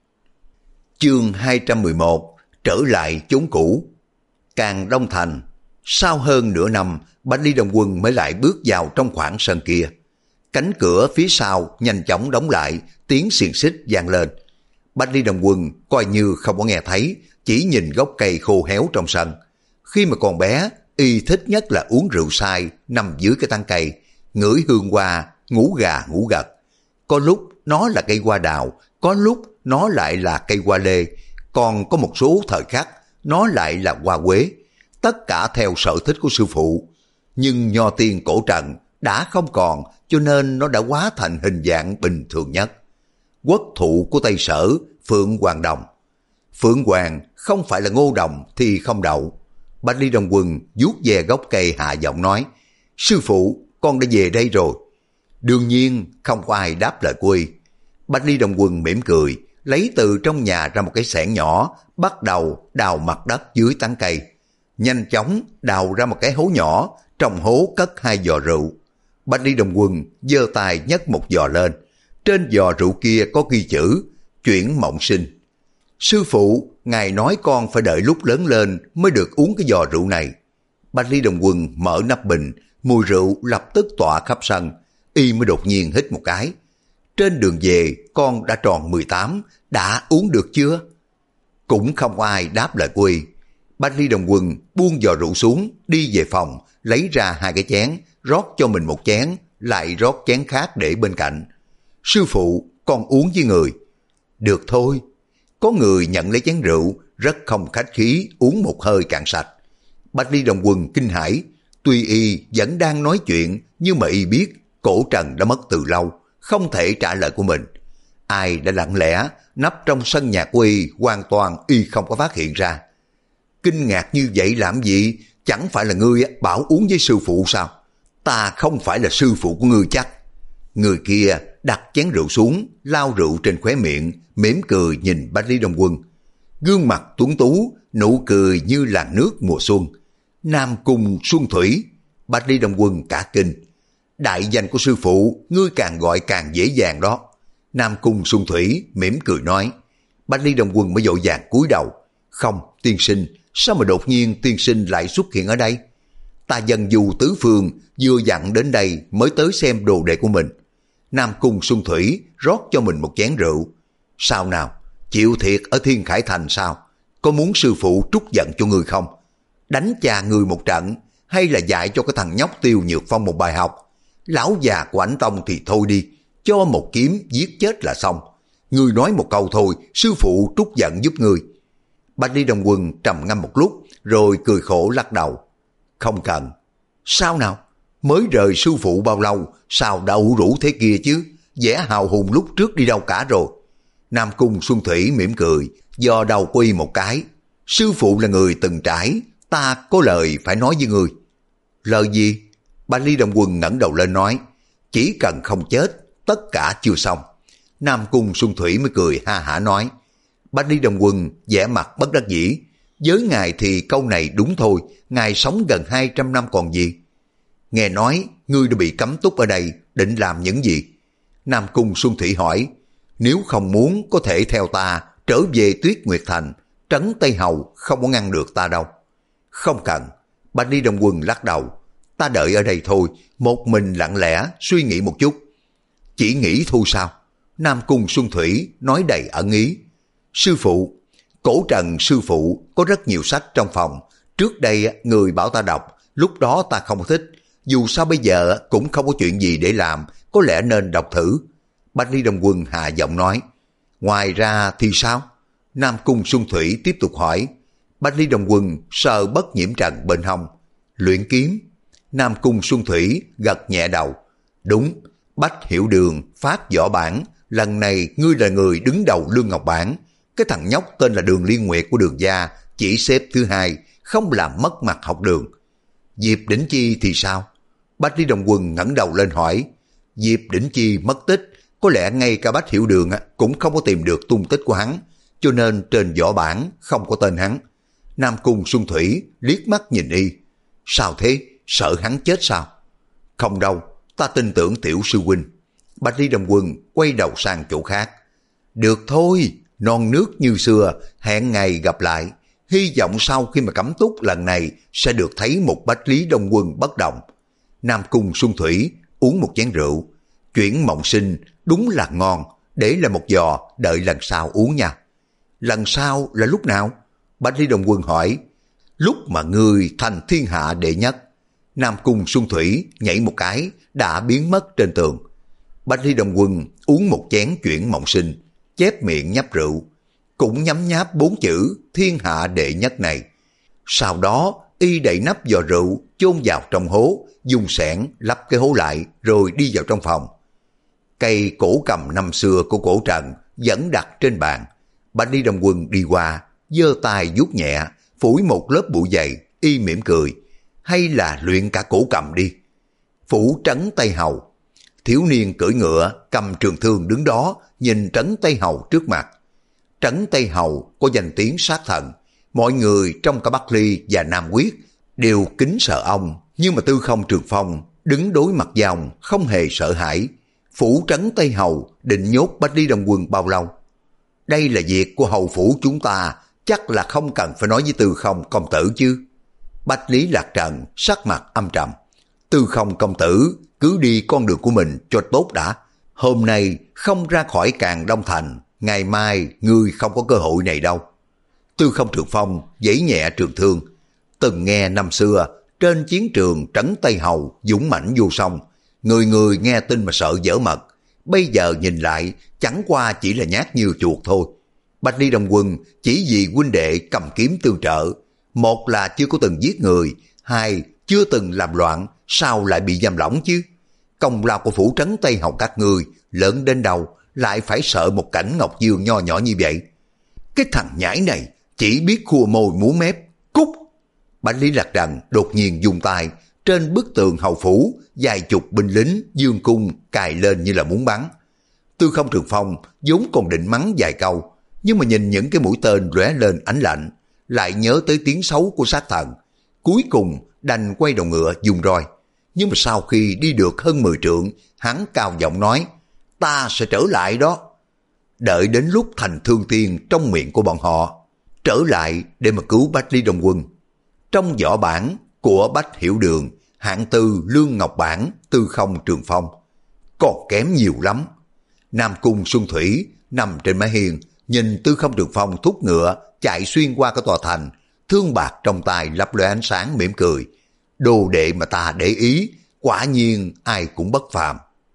Chương hai trăm mười một, trở lại chốn cũ. Càng Đông Thành, sau hơn nửa năm, Bách Lý Đông Quân mới lại bước vào trong khoảng sân kia. Cánh cửa phía sau nhanh chóng đóng lại, tiếng xiềng xích vang lên. Bách Lý Đồng Quân coi như không có nghe thấy, chỉ nhìn gốc cây khô héo trong sân. Khi mà còn bé, y thích nhất là uống rượu sai, nằm dưới cái tán cây, ngửi hương hoa, ngủ gà ngủ gật. Có lúc nó là cây hoa đào, có lúc nó lại là cây hoa lê, còn có một số thời khắc nó lại là hoa quế. Tất cả theo sở thích của sư phụ. Nhưng nho tiên cổ trần đã không còn, cho nên nó đã hóa thành hình dạng bình thường nhất. Quốc thụ của Tây Sở, Phượng Hoàng Đồng. Phượng Hoàng không phải là ngô đồng thì không đậu. Bách Lý Đồng Quân vuốt ve gốc cây hạ giọng nói, sư phụ, con đã về đây rồi. Đương nhiên không có ai đáp lời cô y. Bách Lý Đồng Quân mỉm cười, lấy từ trong nhà ra một cái xẻng nhỏ, bắt đầu đào mặt đất dưới tán cây. Nhanh chóng đào ra một cái hố nhỏ, trong hố cất hai giò rượu. Bách Lý Đồng Quân giơ tay nhấc một giò lên, trên giò rượu kia có ghi chữ chuyển mộng sinh. Sư phụ, ngài nói con phải đợi lúc lớn lên mới được uống cái giò rượu này. Bách Lý Đồng Quân mở nắp bình, mùi rượu lập tức tỏa khắp sân, y mới đột nhiên hít một cái. Trên đường về con đã tròn mười tám, đã uống được chưa? Cũng không ai đáp lời của y. Bách Lý Đồng Quân buông giò rượu xuống, đi về phòng, lấy ra hai cái chén, rót cho mình một chén, lại rót chén khác để bên cạnh. Sư phụ, con uống với người. Được thôi. Có người nhận lấy chén rượu, rất không khách khí uống một hơi cạn sạch. Bách Lý Đồng Quân kinh hãi, tuy y vẫn đang nói chuyện, nhưng mà y biết cổ trần đã mất từ lâu, không thể trả lời của mình. Ai đã lặng lẽ nấp trong sân nhà của y, hoàn toàn y không có phát hiện ra. Kinh ngạc như vậy làm gì? Chẳng phải là ngươi bảo uống với sư phụ sao? Ta không phải là sư phụ của ngươi chắc. Người kia đặt chén rượu xuống, lao rượu trên khóe miệng, mỉm cười nhìn Bách Lý Đồng Quân. Gương mặt tuấn tú, nụ cười như làn nước mùa xuân. Nam Cung Xuân Thủy. Bách Lý Đồng Quân cả kinh. Đại danh của sư phụ, ngươi càng gọi càng dễ dàng đó. Nam Cung Xuân Thủy mỉm cười nói. Bách Lý Đồng Quân mới vội vàng cúi đầu. Không, tiên sinh, sao mà đột nhiên tiên sinh lại xuất hiện ở đây? Ta dân du tứ phương, vừa dặn đến đây mới tới xem đồ đệ của mình. Nam Cung Xuân Thủy rót cho mình một chén rượu. Sao nào, chịu thiệt ở Thiên Khải Thành sao? Có muốn sư phụ trút giận cho người không? Đánh cha người một trận, hay là dạy cho cái thằng nhóc Tiêu Nhược Phong một bài học? Lão già của Ảnh Tông thì thôi đi, cho một kiếm giết chết là xong. Ngươi nói một câu thôi, sư phụ trút giận giúp ngươi. Bách Lý Đồng Quân trầm ngâm một lúc, rồi cười khổ lắc đầu. Không cần. Sao nào? Mới rời sư phụ bao lâu, sao đã ủ rũ thế kia chứ? Vẻ hào hùng lúc trước đi đâu cả rồi. Nam Cung Xuân Thủy mỉm cười, do đầu quy một cái. Sư phụ là người từng trải, ta có lời phải nói với người. Lời gì? Bách Lý Đồng Quân ngẩng đầu lên nói. Chỉ cần không chết, tất cả chưa xong. Nam Cung Xuân Thủy mới cười ha hả nói. Bách Lý Đồng Quân vẻ mặt bất đắc dĩ. Với ngài thì câu này đúng thôi, ngài sống gần hai trăm năm còn gì. Nghe nói ngươi đã bị cấm túc ở đây, định làm những gì? Nam Cung Xuân Thủy hỏi. Nếu không muốn có thể theo ta trở về Tuyết Nguyệt Thành, trấn Tây Hầu không có ngăn được ta đâu. Không cần. Bách Lý Đồng Quân lắc đầu. Ta đợi ở đây thôi, một mình lặng lẽ suy nghĩ một chút. Chỉ nghĩ thôi sao? Nam Cung Xuân Thủy nói đầy ẩn ý. Sư phụ, cổ trần sư phụ có rất nhiều sách trong phòng. Trước đây người bảo ta đọc, lúc đó ta không thích. Dù sao bây giờ cũng không có chuyện gì để làm, có lẽ nên đọc thử. Bách Lý Đồng Quân hạ giọng nói. Ngoài ra thì sao? Nam Cung Xuân Thủy tiếp tục hỏi. Bách Lý Đồng Quân sờ bất nhiễm trần bên hông. Luyện kiếm. Nam Cung Xuân Thủy gật nhẹ đầu. Đúng, Bách Hiểu Đường phát võ bản, lần này ngươi là người đứng đầu Lương Ngọc Bản. Cái thằng nhóc tên là Đường Liên Nguyệt của Đường gia chỉ xếp thứ hai, không làm mất mặt học đường. Diệp Đỉnh Chi thì sao? Bách Lý Đồng Quân ngẩng đầu lên hỏi. Diệp Đỉnh Chi mất tích, có lẽ ngay cả Bách Hiểu Đường cũng không có tìm được tung tích của hắn, cho nên trên võ bản không có tên hắn. Nam Cung Xuân Thủy liếc mắt nhìn y. Sao thế? Sợ hắn chết sao? Không đâu, ta tin tưởng tiểu sư huynh. Bách Lý Đồng Quân quay đầu sang chỗ khác. Được thôi, non nước như xưa, hẹn ngày gặp lại. Hy vọng sau khi mà cấm túc lần này sẽ được thấy một Bách Lý Đồng Quân bất động. Nam Cung Xuân Thủy uống một chén rượu. Chuyển mộng sinh đúng là ngon, để là một giò đợi lần sau uống nha. Lần sau là lúc nào? Bạch Lý Đồng Quân hỏi. Lúc mà ngươi thành thiên hạ đệ nhất. Nam Cung Xuân Thủy nhảy một cái đã biến mất trên tường. Bạch Lý Đồng Quân uống một chén chuyển mộng sinh, chép miệng nhấp rượu, cũng nhấm nháp bốn chữ thiên hạ đệ nhất này. Sau đó y đậy nắp giò rượu chôn vào trong hố, dùng xẻng lắp cái hố lại rồi đi vào trong phòng. Cây cổ cầm năm xưa của cổ Trần vẫn đặt trên bàn. Bạch Lý Đồng Quân đi qua, giơ tay vuốt nhẹ, phủi một lớp bụi dày, y mỉm cười. Hay là luyện cả cổ cầm đi. Phủ Trấn Tây Hầu. Thiếu niên cưỡi ngựa, cầm trường thương đứng đó, nhìn Trấn Tây Hầu trước mặt. Trấn Tây Hầu có danh tiếng sát thần. Mọi người trong cả Bắc Ly và Nam Quyết đều kính sợ ông. Nhưng mà Tư Không Trường Phong đứng đối mặt với ông không hề sợ hãi. Phủ Trấn Tây Hầu định nhốt Bạch Lý Đồng Quân bao lâu? Đây là việc của hầu phủ chúng ta, chắc là không cần phải nói với Tư Không công tử chứ. Bạch Lý Lạc Trần sắc mặt âm trầm. Tư Không công tử cứ đi con đường của mình cho tốt đã. Hôm nay không ra khỏi Càng Đông Thành, ngày mai ngươi không có cơ hội này đâu. Tư Không Trường Phong giãy nhẹ trường thương. Từng nghe năm xưa trên chiến trường Trấn Tây Hầu dũng mãnh vô song, người người nghe tin mà sợ dở mật. Bây giờ nhìn lại chẳng qua chỉ là nhát như chuột thôi. Bạch Lý Đồng Quân chỉ vì huynh đệ cầm kiếm tương trợ. Một là chưa có từng giết người, hai chưa từng làm loạn, sao lại bị giam lỏng chứ? Công lao của phủ Trấn Tây Hầu các ngươi lớn đến đâu lại phải sợ một cảnh Ngọc Dương nho nhỏ như vậy? Cái thằng nhãi này chỉ biết khua môi múa mép. Cút! Bạch Lý Lạc Trần đột nhiên dùng tay, trên bức tường hầu phủ vài chục binh lính dương cung cài lên như là muốn bắn. Tư Không Trường Phong vốn còn định mắng vài câu, nhưng mà nhìn những cái mũi tên lóe lên ánh lạnh, lại nhớ tới tiếng xấu của sát thần, cuối cùng đành quay đầu ngựa dùng roi. Nhưng mà sau khi đi được hơn mười trượng, hắn cao giọng nói, ta sẽ trở lại đó. Đợi đến lúc thành thương tiên trong miệng của bọn họ, trở lại để mà cứu Bạch Lý Đồng Quân. Trong võ bản của Bách Hiểu Đường, hạng tư Lương Ngọc Bản, Tư Không Trường Phong còn kém nhiều lắm. Nam Cung Xuân Thủy nằm trên mái hiên, nhìn Tư Không Trường Phong thúc ngựa chạy xuyên qua cái tòa thành, thương bạc trong tay lấp lóe ánh sáng, mỉm cười. Đồ đệ mà ta để ý, quả nhiên ai cũng bất phàm.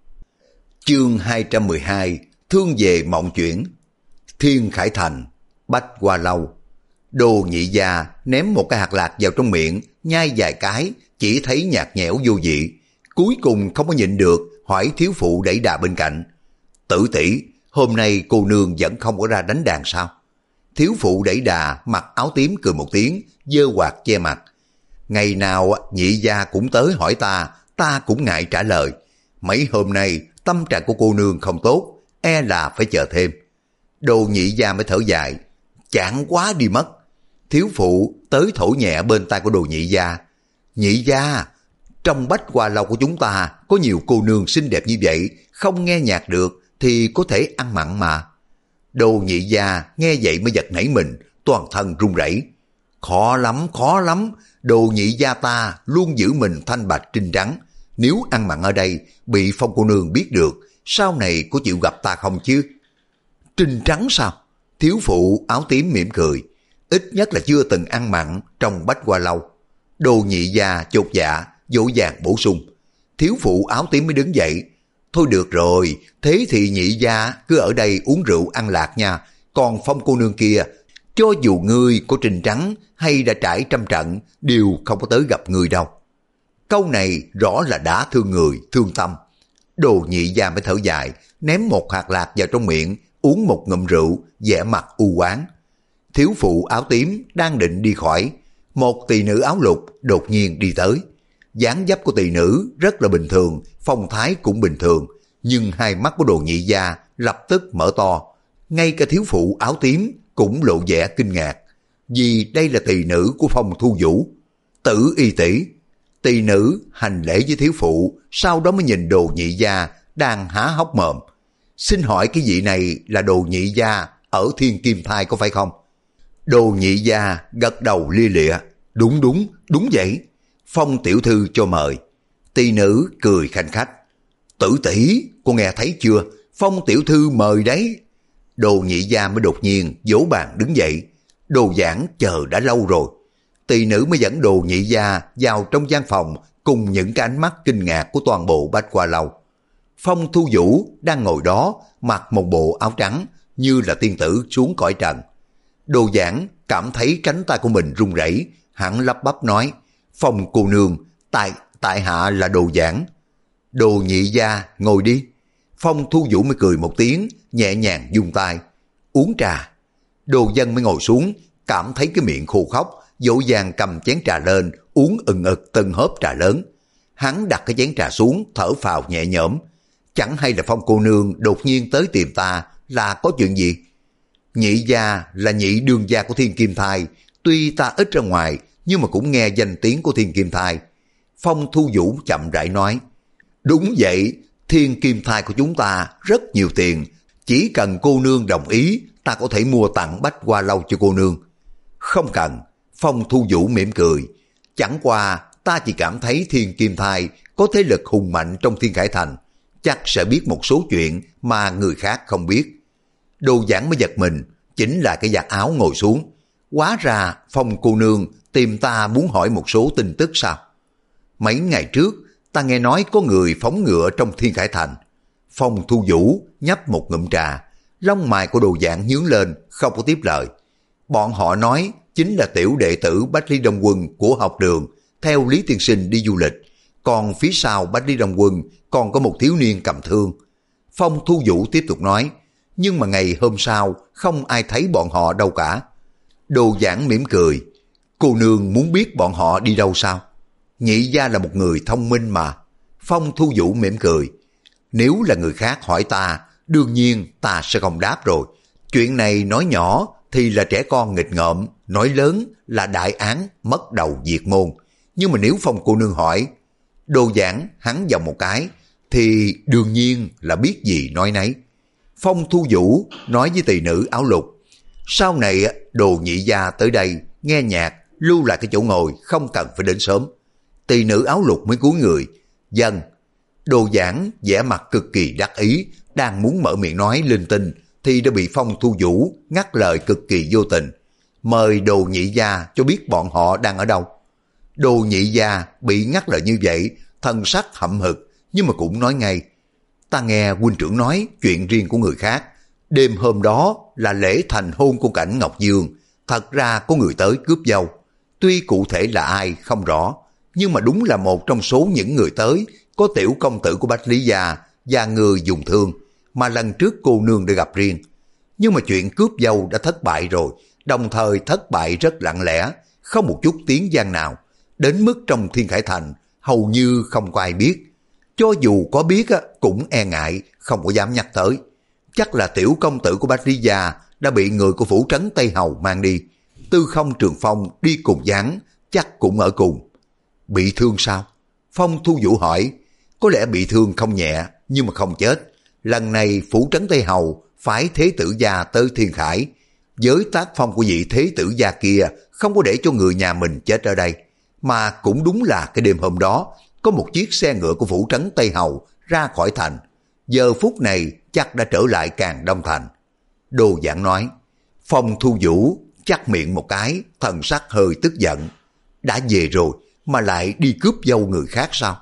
Chương hai trăm mười hai, thương về mộng chuyển. Thiên Khải Thành, Bách Hoa Lâu. Đồ Nhị Gia ném một cái hạt lạc vào trong miệng, nhai vài cái, chỉ thấy nhạt nhẽo vô vị. Cuối cùng không có nhịn được, hỏi thiếu phụ đẩy đà bên cạnh. Tử tỷ, hôm nay cô nương vẫn không có ra đánh đàn sao? Thiếu phụ đẩy đà mặc áo tím cười một tiếng, giơ quạt che mặt. Ngày nào Nhị Gia cũng tới hỏi ta, ta cũng ngại trả lời. Mấy hôm nay tâm trạng của cô nương không tốt, e là phải chờ thêm. Đồ Nhị Gia mới thở dài, chán quá đi mất. Thiếu phụ tới thổi nhẹ bên tai của Đồ Nhị Gia. Nhị Gia, trong Bách Hoa Lâu của chúng ta có nhiều cô nương xinh đẹp như vậy, không nghe nhạc được thì có thể ăn mặn mà. Đồ Nhị Gia nghe vậy mới giật nảy mình, toàn thân run rẩy. Khó lắm, khó lắm, Đồ Nhị Gia ta luôn giữ mình thanh bạch trinh trắng. Nếu ăn mặn ở đây bị Phong cô nương biết được, sau này có chịu gặp ta không chứ? Trinh trắng sao? Thiếu phụ áo tím mỉm cười. Ít nhất là chưa từng ăn mặn trong Bách Hoa Lâu. Đồ Nhị Gia chột dạ, dỗ dàng bổ sung. Thiếu phụ áo tím mới đứng dậy. Thôi được rồi, thế thì Nhị Gia cứ ở đây uống rượu ăn lạc nha. Còn Phong cô nương kia, cho dù ngươi có trình trắng hay đã trải trăm trận, đều không có tới gặp người đâu. Câu này rõ là đã thương người, thương tâm. Đồ Nhị Gia mới thở dài, ném một hạt lạc vào trong miệng, uống một ngụm rượu, vẻ mặt u oán. Thiếu phụ áo tím đang định đi khỏi, một tỳ nữ áo lục đột nhiên đi tới. Dáng dấp của tỳ nữ rất là bình thường, phong thái cũng bình thường, nhưng hai mắt của Đồ Nhị Gia lập tức mở to. Ngay cả thiếu phụ áo tím cũng lộ vẻ kinh ngạc, vì đây là tỳ nữ của Phong Thu Vũ. Tử y tỷ. Tỳ nữ hành lễ với thiếu phụ, sau đó mới nhìn Đồ Nhị Gia đang há hốc mồm. Xin hỏi cái vị này là Đồ Nhị Gia ở Thiên Kim Thai có phải không? Đồ Nhị Gia gật đầu lia lịa. Đúng đúng, đúng vậy. Phong tiểu thư cho mời. Tỳ nữ cười khanh khách. Tử tỷ, cô nghe thấy chưa? Phong tiểu thư mời đấy. Đồ Nhị Gia mới đột nhiên vỗ bàn đứng dậy. Đồ Giảng chờ đã lâu rồi. Tỳ nữ mới dẫn Đồ Nhị Gia vào trong gian phòng cùng những cái ánh mắt kinh ngạc của toàn bộ Bách Hoa Lâu. Phong Thu Vũ đang ngồi đó mặc một bộ áo trắng như là tiên tử xuống cõi trần. Đồ Giảng cảm thấy cánh tay của mình run rẩy, hắn lắp bắp nói: Phong cô nương, tại tại hạ là Đồ Giảng. Đồ Nhị Gia ngồi đi. Phong Thu Vũ mới cười một tiếng, nhẹ nhàng vung tay: Uống trà. Đồ Dân mới ngồi xuống, cảm thấy cái miệng khô khóc, dỗ dàng cầm chén trà lên, uống ừng ực từng hớp trà lớn. Hắn đặt cái chén trà xuống, thở phào nhẹ nhõm. Chẳng hay là Phong cô nương đột nhiên tới tìm ta là có chuyện gì? Nhị gia là nhị đương gia của Thiên Kim Thai, tuy ta ít ra ngoài nhưng mà cũng nghe danh tiếng của Thiên Kim Thai. Phong Thu Vũ chậm rãi nói: Đúng vậy, Thiên Kim Thai của chúng ta rất nhiều tiền, chỉ cần cô nương đồng ý, ta có thể mua tặng Bách Hoa Lâu cho cô nương. Không cần. Phong Thu Vũ mỉm cười: Chẳng qua ta chỉ cảm thấy Thiên Kim Thai có thế lực hùng mạnh trong Thiên Khải Thành, chắc sẽ biết một số chuyện mà người khác không biết. Đồ Giảng mới giật mình, chỉnh lại cái vạt áo ngồi xuống. Hóa ra Phong cô nương tìm ta muốn hỏi một số tin tức sao? Mấy ngày trước ta nghe nói có người phóng ngựa trong Thiên Khải Thành. Phong Thu Vũ nhấp một ngụm trà, lông mày của Đồ Giảng nhướng lên, không có tiếp lời. Bọn họ nói chính là tiểu đệ tử Bách Lý Đông Quân của học đường theo Lý tiên sinh đi du lịch, còn phía sau Bách Lý Đông Quân còn có một thiếu niên cầm thương. Phong Thu Vũ tiếp tục nói: Nhưng mà ngày hôm sau không ai thấy bọn họ đâu cả. Đồ Giảng mỉm cười: Cô nương muốn biết bọn họ đi đâu sao? Nhị gia là một người thông minh mà. Phong Thu Vũ mỉm cười: Nếu là người khác hỏi ta, đương nhiên ta sẽ không đáp rồi. Chuyện này nói nhỏ thì là trẻ con nghịch ngợm, nói lớn là đại án mất đầu diệt môn. Nhưng mà nếu Phong cô nương hỏi, Đồ Giảng hắn vòng một cái, thì đương nhiên là biết gì nói nấy. Phong Thu Vũ nói với tỳ nữ áo lục: Sau này Đồ Nhị Gia tới đây nghe nhạc, lưu lại cái chỗ ngồi, không cần phải đến sớm. Tỳ nữ áo lục mới cúi người: Dân. Đồ Giảng vẻ mặt cực kỳ đắc ý, đang muốn mở miệng nói linh tinh thì đã bị Phong Thu Vũ ngắt lời cực kỳ vô tình: Mời Đồ Nhị Gia cho biết bọn họ đang ở đâu. Đồ Nhị Gia bị ngắt lời như vậy, thần sắc hậm hực, nhưng mà cũng nói ngay: Ta nghe huynh trưởng nói chuyện riêng của người khác. Đêm hôm đó là lễ thành hôn của Cảnh Ngọc Dương, thật ra có người tới cướp dâu. Tuy cụ thể là ai không rõ, nhưng mà đúng là một trong số những người tới có tiểu công tử của Bách Lý Gia và người dùng thương mà lần trước cô nương đã gặp riêng. Nhưng mà chuyện cướp dâu đã thất bại rồi, đồng thời thất bại rất lặng lẽ, không một chút tiếng vang nào, đến mức trong Thiên Khải Thành hầu như không có ai biết. Cho dù có biết cũng e ngại, không có dám nhắc tới. Chắc là tiểu công tử của Bách Lý Gia đã bị người của phủ trấn Tây Hầu mang đi. Tư Không Trường Phong đi cùng gián, chắc cũng ở cùng. Bị thương sao? Phong Thu Vũ hỏi. Có lẽ bị thương không nhẹ, nhưng mà không chết. Lần này phủ trấn Tây Hầu phái thế tử gia tới Thiên Khải. Với tác phong của vị thế tử gia kia, không có để cho người nhà mình chết ở đây. Mà cũng đúng là cái đêm hôm đó, có một chiếc xe ngựa của phủ trấn Tây Hầu ra khỏi thành. Giờ phút này chắc đã trở lại Càng Đông Thành. Đồ Giảng nói. Phong Thu Vũ chắt miệng một cái, thần sắc hơi tức giận. Đã về rồi mà lại đi cướp dâu người khác sao?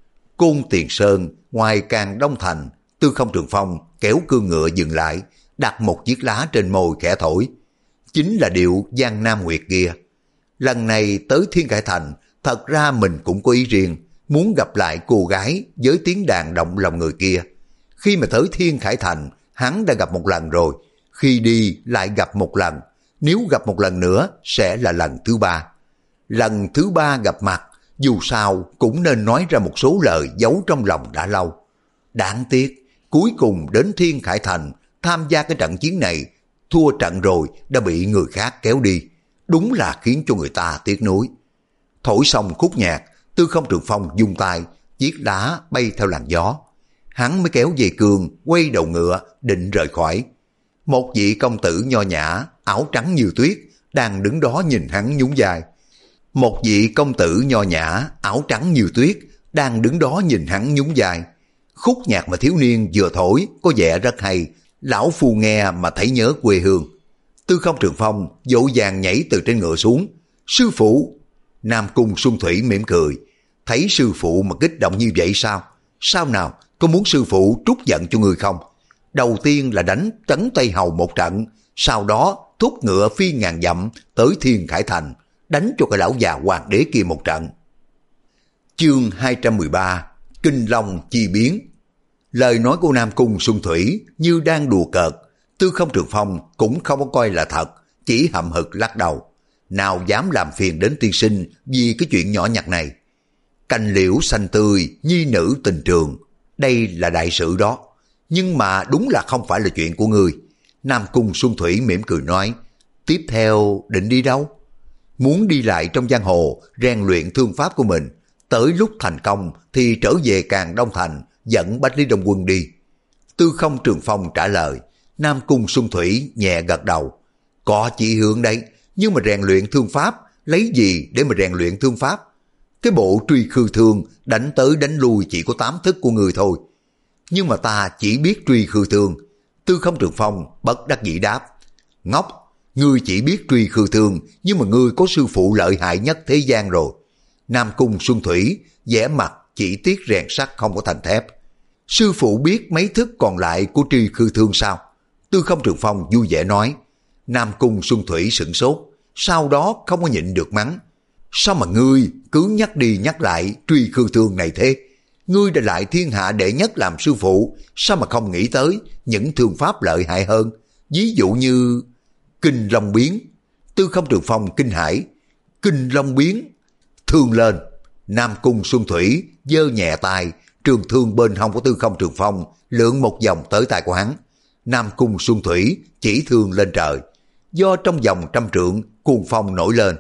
Côn Tiền Sơn ngoài Càng Đông Thành, Tư Không Trường Phong kéo cương ngựa dừng lại, đặt một chiếc lá trên môi khẽ thổi. Chính là điệu Giang Nam Nguyệt kia. Lần này tới Thiên Khải Thành, thật ra mình cũng có ý riêng, muốn gặp lại cô gái với tiếng đàn động lòng người kia. Khi mà tới Thiên Khải Thành, hắn đã gặp một lần rồi, khi đi lại gặp một lần, nếu gặp một lần nữa sẽ là lần thứ ba. Lần thứ ba gặp mặt, dù sao cũng nên nói ra một số lời giấu trong lòng đã lâu. Đáng tiếc, cuối cùng đến Thiên Khải Thành, tham gia cái trận chiến này, thua trận rồi đã bị người khác kéo đi. Đúng là khiến cho người ta tiếc nuối. Thổi xong khúc nhạc, Tư Không Trường Phong vung tay, chiếc lá bay theo làn gió. Hắn mới kéo dây cương, quay đầu ngựa, định rời khỏi. Một vị công tử nho nhã, áo trắng như tuyết, đang đứng đó nhìn hắn nhún vai. Một vị công tử nho nhã, áo trắng như tuyết, đang đứng đó nhìn hắn nhún vai. Khúc nhạc mà thiếu niên vừa thổi có vẻ rất hay, lão phu nghe mà thấy nhớ quê hương. Tư Không Trường Phong dỗ dàng nhảy từ trên ngựa xuống. Sư phụ! Nam Cung Xuân Thủy mỉm cười. Thấy sư phụ mà kích động như vậy sao? Sao nào, có muốn sư phụ trút giận cho người không? Đầu tiên là đánh Trấn Tây Hầu một trận, sau đó thúc ngựa phi ngàn dặm tới Thiên Khải Thành, đánh cho cái lão già hoàng đế kia một trận. Chương hai trăm mười ba, Kinh Long chi biến. Lời nói của Nam Cung Xuân Thủy như đang đùa cợt. Tư Không Trường Phong cũng không có coi là thật, chỉ hậm hực lắc đầu. Nào dám làm phiền đến tiên sinh vì cái chuyện nhỏ nhặt này. Cành liễu xanh tươi, nhi nữ tình trường, đây là đại sự đó. Nhưng mà đúng là không phải là chuyện của ngươi. Nam Cung Xuân Thủy mỉm cười nói, tiếp theo định đi đâu? Muốn đi lại trong giang hồ, rèn luyện thương pháp của mình. Tới lúc thành công thì trở về Càn Đông Thành, dẫn Bách Lý Đông Quân đi. Tư Không Trường Phong trả lời. Nam Cung Xuân Thủy nhẹ gật đầu. Có chỉ hướng đấy, nhưng mà rèn luyện thương pháp, lấy gì để mà rèn luyện thương pháp? Cái bộ truy khư thương đánh tới đánh lui chỉ có tám thức của người thôi. Nhưng mà ta chỉ biết truy khư thương. Tư Không Trường Phong bất đắc dĩ đáp. Ngốc, ngươi chỉ biết truy khư thương, nhưng mà ngươi có sư phụ lợi hại nhất thế gian rồi. Nam Cung Xuân Thủy vẻ mặt chỉ tiếc rèn sắt không có thành thép. Sư phụ biết mấy thức còn lại của truy khư thương sao? Tư Không Trường Phong vui vẻ nói. Nam Cung Xuân Thủy sửng sốt, sau đó không có nhịn được mắng. Sao mà ngươi cứ nhắc đi nhắc lại truy khư thương này thế? Ngươi đã lại thiên hạ đệ nhất làm sư phụ, sao mà không nghĩ tới những thương pháp lợi hại hơn? Ví dụ như Kinh Long biến. Tư Không Trường Phong kinh hãi. Kinh Long biến? Thương lên. Nam Cung Xuân Thủy giơ nhẹ tay, trường thương bên hông của Tư Không Trường Phong lượn một vòng tới tay của hắn. Nam Cung Xuân Thủy chỉ thương lên trời. Do trong vòng trăm trượng cuồng phong nổi lên,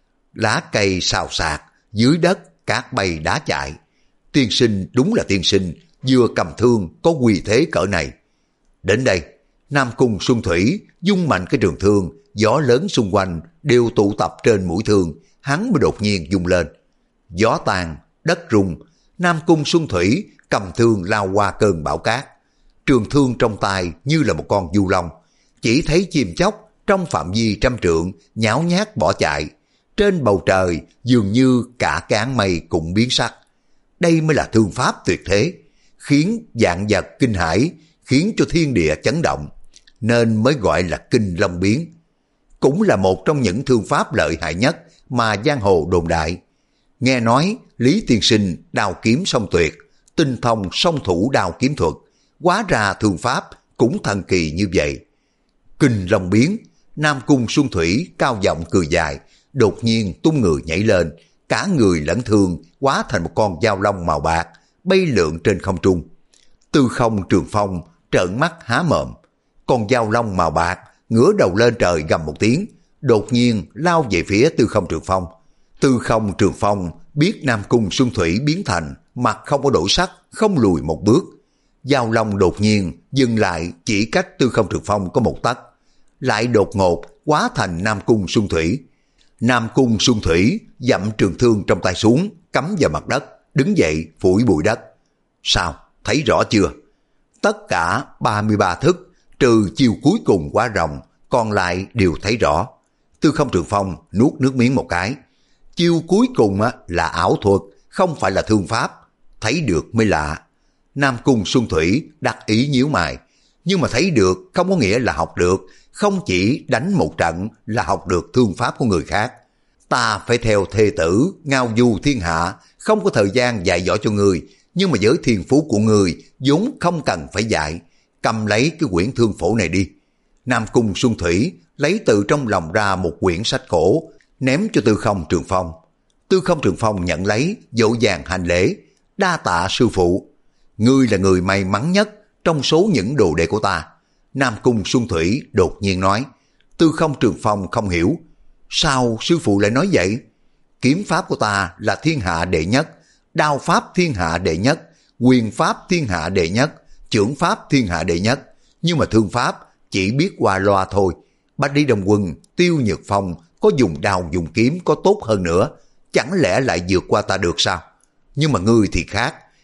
lá cây xào xạc, dưới đất cát bay đá chạy. Tiên sinh đúng là tiên sinh, vừa cầm thương có uy thế cỡ này. Đến đây, Nam Cung Xuân Thủy dung mạnh cái trường thương, gió lớn xung quanh đều tụ tập trên mũi thương, hắn mới đột nhiên dung lên. Gió tàn, đất rung, Nam Cung Xuân Thủy cầm thương lao qua cơn bão cát. Trường thương trong tay như là một con du long, chỉ thấy chim chóc trong phạm vi trăm trượng nháo nhác bỏ chạy. Trên bầu trời dường như cả cái áng mây cũng biến sắc. Đây mới là thương pháp tuyệt thế, khiến vạn vật kinh hãi, khiến cho thiên địa chấn động, nên mới gọi là Kinh Long biến. Cũng là một trong những thương pháp lợi hại nhất mà giang hồ đồn đại. Nghe nói Lý tiên sinh đao kiếm song tuyệt, tinh thông song thủ đao kiếm thuật, hóa ra thương pháp cũng thần kỳ như vậy. Kinh Long biến. Nam Cung Xuân Thủy cao giọng cười dài, đột nhiên tung người nhảy lên, cả người lẫn thương hóa thành một con dao long màu bạc, bay lượn trên không trung. Tư Không Trường Phong trợn mắt há mồm. Con dao long màu bạc ngửa đầu lên trời gầm một tiếng, đột nhiên lao về phía Tư Không Trường Phong. Tư Không Trường Phong biết Nam Cung Xuân Thủy biến thành, mặt không có đổi sắc, không lùi một bước. Dao long đột nhiên dừng lại chỉ cách Tư Không Trường Phong có một tấc, lại đột ngột hóa thành Nam Cung Xuân Thủy. Nam Cung Xuân Thủy dậm trường thương trong tay xuống, cắm vào mặt đất, đứng dậy phủi bụi đất. Sao, thấy rõ chưa? Tất cả ba mươi ba thức, trừ chiều cuối cùng quá rồng, còn lại đều thấy rõ. Tư Không Trường Phong nuốt nước miếng một cái. Chiêu cuối cùng là ảo thuật, không phải là thương pháp. Thấy được mới lạ. Nam Cung Xuân Thủy đắc ý nhíu mày. Nhưng mà thấy được không có nghĩa là học được. Không chỉ đánh một trận là học được thương pháp của người khác. Ta phải theo thê tử, ngao du thiên hạ, không có thời gian dạy dỗ cho người. Nhưng mà với thiên phú của người, vốn không cần phải dạy. Cầm lấy cái quyển thương phổ này đi. Nam Cung Xuân Thủy lấy từ trong lòng ra một quyển sách cổ, ném cho Tư Không Trường Phong. Tư Không Trường Phong nhận lấy, dỗ dàng hành lễ. Đa tạ sư phụ. Ngươi là người may mắn nhất trong số những đồ đệ của ta. Nam Cung Xuân Thủy đột nhiên nói. Tư Không Trường Phong không hiểu. Sao sư phụ lại nói vậy? Kiếm pháp của ta là thiên hạ đệ nhất, đao pháp thiên hạ đệ nhất, quyền pháp thiên hạ đệ nhất, chưởng pháp thiên hạ đệ nhất. Nhưng mà thương pháp chỉ biết qua loa thôi. Bách Lý Đông Quân, Tiêu Nhược Phong có dùng đao dùng kiếm có tốt hơn nữa, chẳng lẽ lại vượt qua ta được sao? Nhưng mà ngươi thì khác,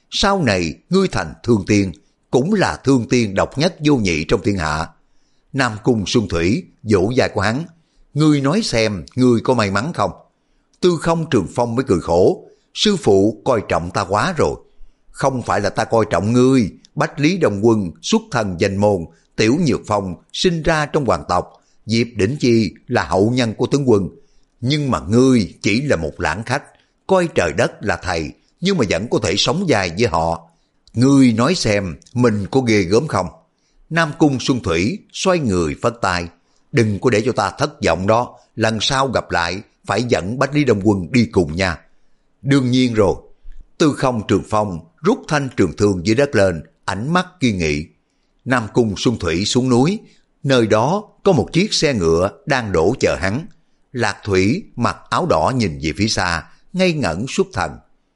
sau này ngươi thành thương tiên, cũng là thương tiên độc nhất vô nhị trong thiên hạ. Nam Cung Xuân Thủy vỗ vai của hắn, ngươi nói xem ngươi có may mắn không? Tư Không Trường Phong mới cười khổ, sư phụ coi trọng ta quá rồi. Không phải là ta coi trọng ngươi, Bách Lý Đông Quân xuất thân danh môn, Tiểu Nhược Phong sinh ra trong hoàng tộc, Diệp Đỉnh Chi là hậu nhân của tướng quân. Nhưng mà ngươi chỉ là một lãng khách, coi trời đất là thầy, nhưng mà vẫn có thể sống dài với họ. Ngươi nói xem, mình có ghê gớm không? Nam Cung Xuân Thủy xoay người phất tay, đừng có để cho ta thất vọng đó, lần sau gặp lại phải dẫn Bách Lý Đông Quân đi cùng nha. Đương nhiên rồi. Tư Không Trường Phong rút thanh trường thương dưới đất lên, ánh mắt kiên nghị. Nam Cung Xuân Thủy xuống núi, nơi đó có một chiếc xe ngựa đang đổ chờ hắn. Lạc Thủy mặc áo đỏ nhìn về phía xa, ngây ngẩn xuất thần.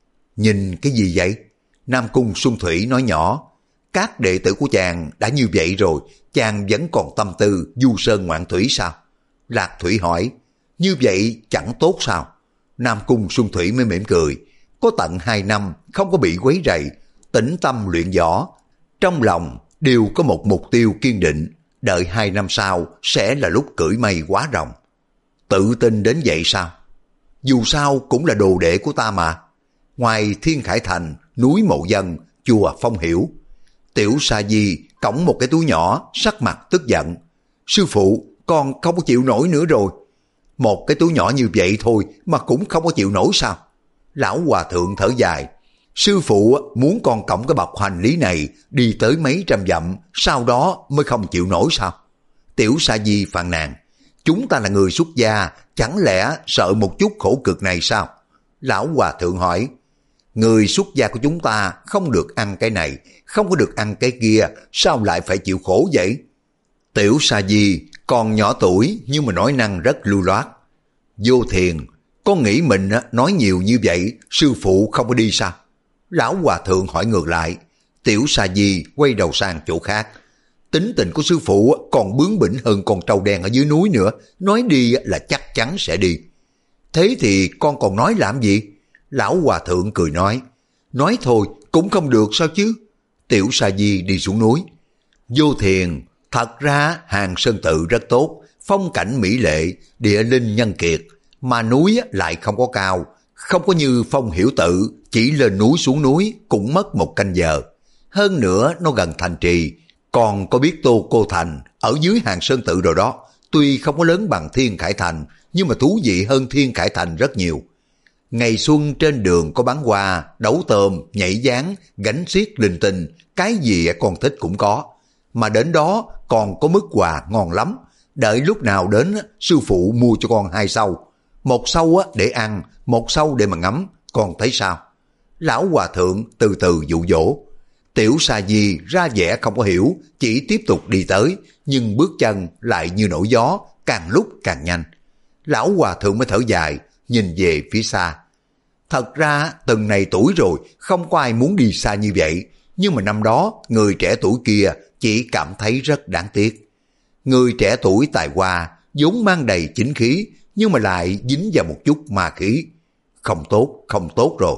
Nhìn cái gì vậy? Nam Cung Xuân Thủy nói nhỏ, các đệ tử của chàng đã như vậy rồi, chàng vẫn còn tâm tư du sơn ngoạn thủy sao? Lạc Thủy hỏi, như vậy chẳng tốt sao? Nam Cung Xuân Thủy mới mỉm cười, có tận hai năm không có bị quấy rầy, tĩnh tâm luyện võ, trong lòng đều có một mục tiêu kiên định, đợi hai năm sau sẽ là lúc cưỡi mây quá rồng. Tự tin đến vậy sao? Dù sao cũng là đồ đệ của ta mà. Ngoài Thiên Khải Thành, núi Mộ Dân, chùa Phong Hiểu, Tiểu Sa Di cõng một cái túi nhỏ, sắc mặt tức giận. Sư phụ, con không có chịu nổi nữa rồi. Một cái túi nhỏ như vậy thôi mà cũng không có chịu nổi sao? Lão Hòa Thượng thở dài. Sư phụ muốn con cõng cái bọc hành lý này đi tới mấy trăm dặm, sau đó mới không chịu nổi sao? Tiểu Sa Di phàn nàn. Chúng ta là người xuất gia, chẳng lẽ sợ một chút khổ cực này sao? Lão Hòa Thượng hỏi. Người xuất gia của chúng ta không được ăn cái này, không có được ăn cái kia, sao lại phải chịu khổ vậy? Tiểu Sa Di còn nhỏ tuổi nhưng mà nói năng rất lưu loát. Vô Thiền, con nghĩ mình nói nhiều như vậy, sư phụ không có đi sao? Lão Hòa Thượng hỏi ngược lại. Tiểu Sa Di quay đầu sang chỗ khác. Tính tình của sư phụ còn bướng bỉnh hơn con trâu đen ở dưới núi nữa, nói đi là chắc chắn sẽ đi. Thế thì con còn nói làm gì? Lão Hòa Thượng cười nói. Nói thôi cũng không được sao chứ? Tiểu Sa Di đi xuống núi. Vô Thiền, thật ra Hàng Sơn Tự rất tốt, phong cảnh mỹ lệ, địa linh nhân kiệt, mà núi lại không có cao, không có như Phong Hiểu Tự, chỉ lên núi xuống núi cũng mất một canh giờ. Hơn nữa nó gần thành trì, còn có biết Tô Cô Thành ở dưới Hàng Sơn Tự rồi đó, tuy không có lớn bằng Thiên Khải Thành, nhưng mà thú vị hơn Thiên Khải Thành rất nhiều. Ngày xuân trên đường có bán hoa, đấu tôm, nhảy dáng, gánh xiết linh tinh, cái gì con thích cũng có. Mà đến đó còn có mứt quà ngon lắm, đợi lúc nào đến sư phụ mua cho con hai sâu. Một sâu để ăn, một sâu để mà ngắm, con thấy sao? Lão Hòa Thượng từ từ dụ dỗ. Tiểu Sa Di ra vẻ không có hiểu, chỉ tiếp tục đi tới, nhưng bước chân lại như nổi gió, càng lúc càng nhanh. Lão Hòa Thượng mới thở dài, nhìn về phía xa. Thật ra từng này tuổi rồi, không có ai muốn đi xa như vậy, nhưng mà năm đó người trẻ tuổi kia chỉ cảm thấy rất đáng tiếc. Người trẻ tuổi tài hoa, vốn mang đầy chính khí, nhưng mà lại dính vào một chút ma khí. Không tốt, không tốt rồi.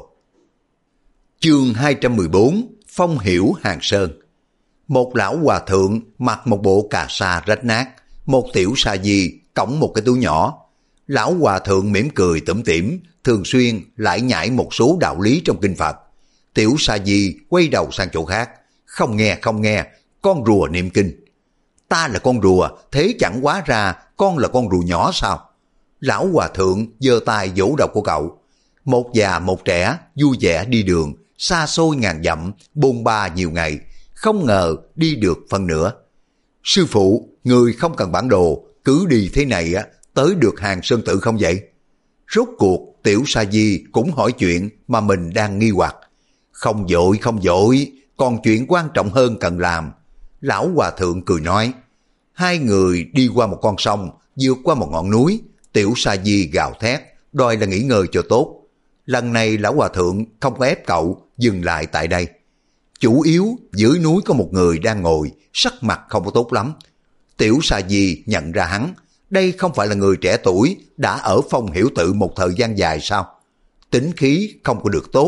Chương hai trăm mười bốn, Phong Hiểu Hàng Sơn. Một lão hòa thượng mặc một bộ cà sa rách nát, một tiểu sa di cõng một cái túi nhỏ. Lão hòa thượng mỉm cười tủm tỉm, thường xuyên lại nhảy một số đạo lý trong kinh Phật. Tiểu sa di quay đầu sang chỗ khác. Không nghe, không nghe, con rùa niệm kinh. Ta là con rùa, thế chẳng quá ra con là con rùa nhỏ sao? Lão hòa thượng giơ tay vỗ đầu của cậu. Một già một trẻ vui vẻ đi đường, xa xôi ngàn dặm, bôn ba nhiều ngày, không ngờ đi được phần nữa. Sư phụ, người không cần bản đồ, cứ đi thế này á, tới được Hàng Sơn Tự không vậy? Rốt cuộc tiểu sa di cũng hỏi chuyện mà mình đang nghi hoặc. Không vội, không vội, còn chuyện quan trọng hơn cần làm. Lão hòa thượng cười nói. Hai người đi qua một con sông, vượt qua một ngọn núi. Tiểu sa di gào thét, đòi là nghỉ ngơi cho tốt. Lần này lão hòa thượng không có ép cậu dừng lại tại đây. Chủ yếu dưới núi có một người đang ngồi, sắc mặt không có tốt lắm. Tiểu sa di nhận ra hắn, đây không phải là người trẻ tuổi đã ở Phong Hiểu Tự một thời gian dài sao? Tính khí không có được tốt,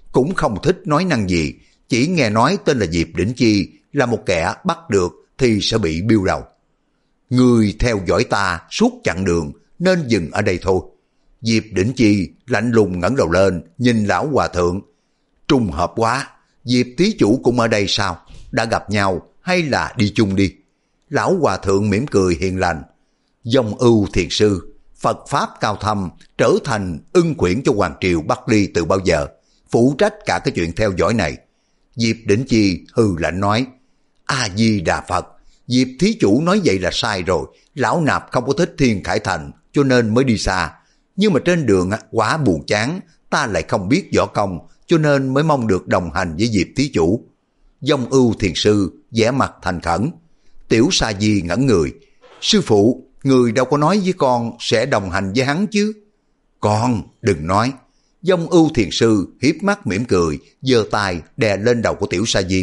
cũng không thích nói năng gì, chỉ nghe nói tên là Diệp Đỉnh Chi là một kẻ bắt được thì sẽ bị biêu đầu. Người theo dõi ta suốt chặng đường nên dừng ở đây thôi. Diệp Đỉnh Chi lạnh lùng ngẩng đầu lên nhìn lão hòa thượng. Trùng hợp quá, Diệp thí chủ cũng ở đây sao? Đã gặp nhau hay là đi chung đi? Lão hòa thượng mỉm cười hiền lành. Dông Ưu thiền sư, Phật pháp cao thâm, trở thành ưng quyển cho hoàng triều Bắc Ly từ bao giờ, phụ trách cả cái chuyện theo dõi này. Diệp Đỉnh Chi hừ lạnh nói, A Di Đà Phật, Diệp thí chủ nói vậy là sai rồi, lão nạp không có thích Thiên Khải Thành cho nên mới đi xa, nhưng mà trên đường quá buồn chán, ta lại không biết võ công cho nên mới mong được đồng hành với Diệp thí chủ. Dông Ưu thiền sư vẻ mặt thành khẩn. Tiểu Sa Di ngẩn người, sư phụ, người đâu có nói với con sẽ đồng hành với hắn chứ? Con đừng nói. Dông Ưu thiền sư hiếp mắt mỉm cười, giơ tay đè lên đầu của Tiểu Sa Di.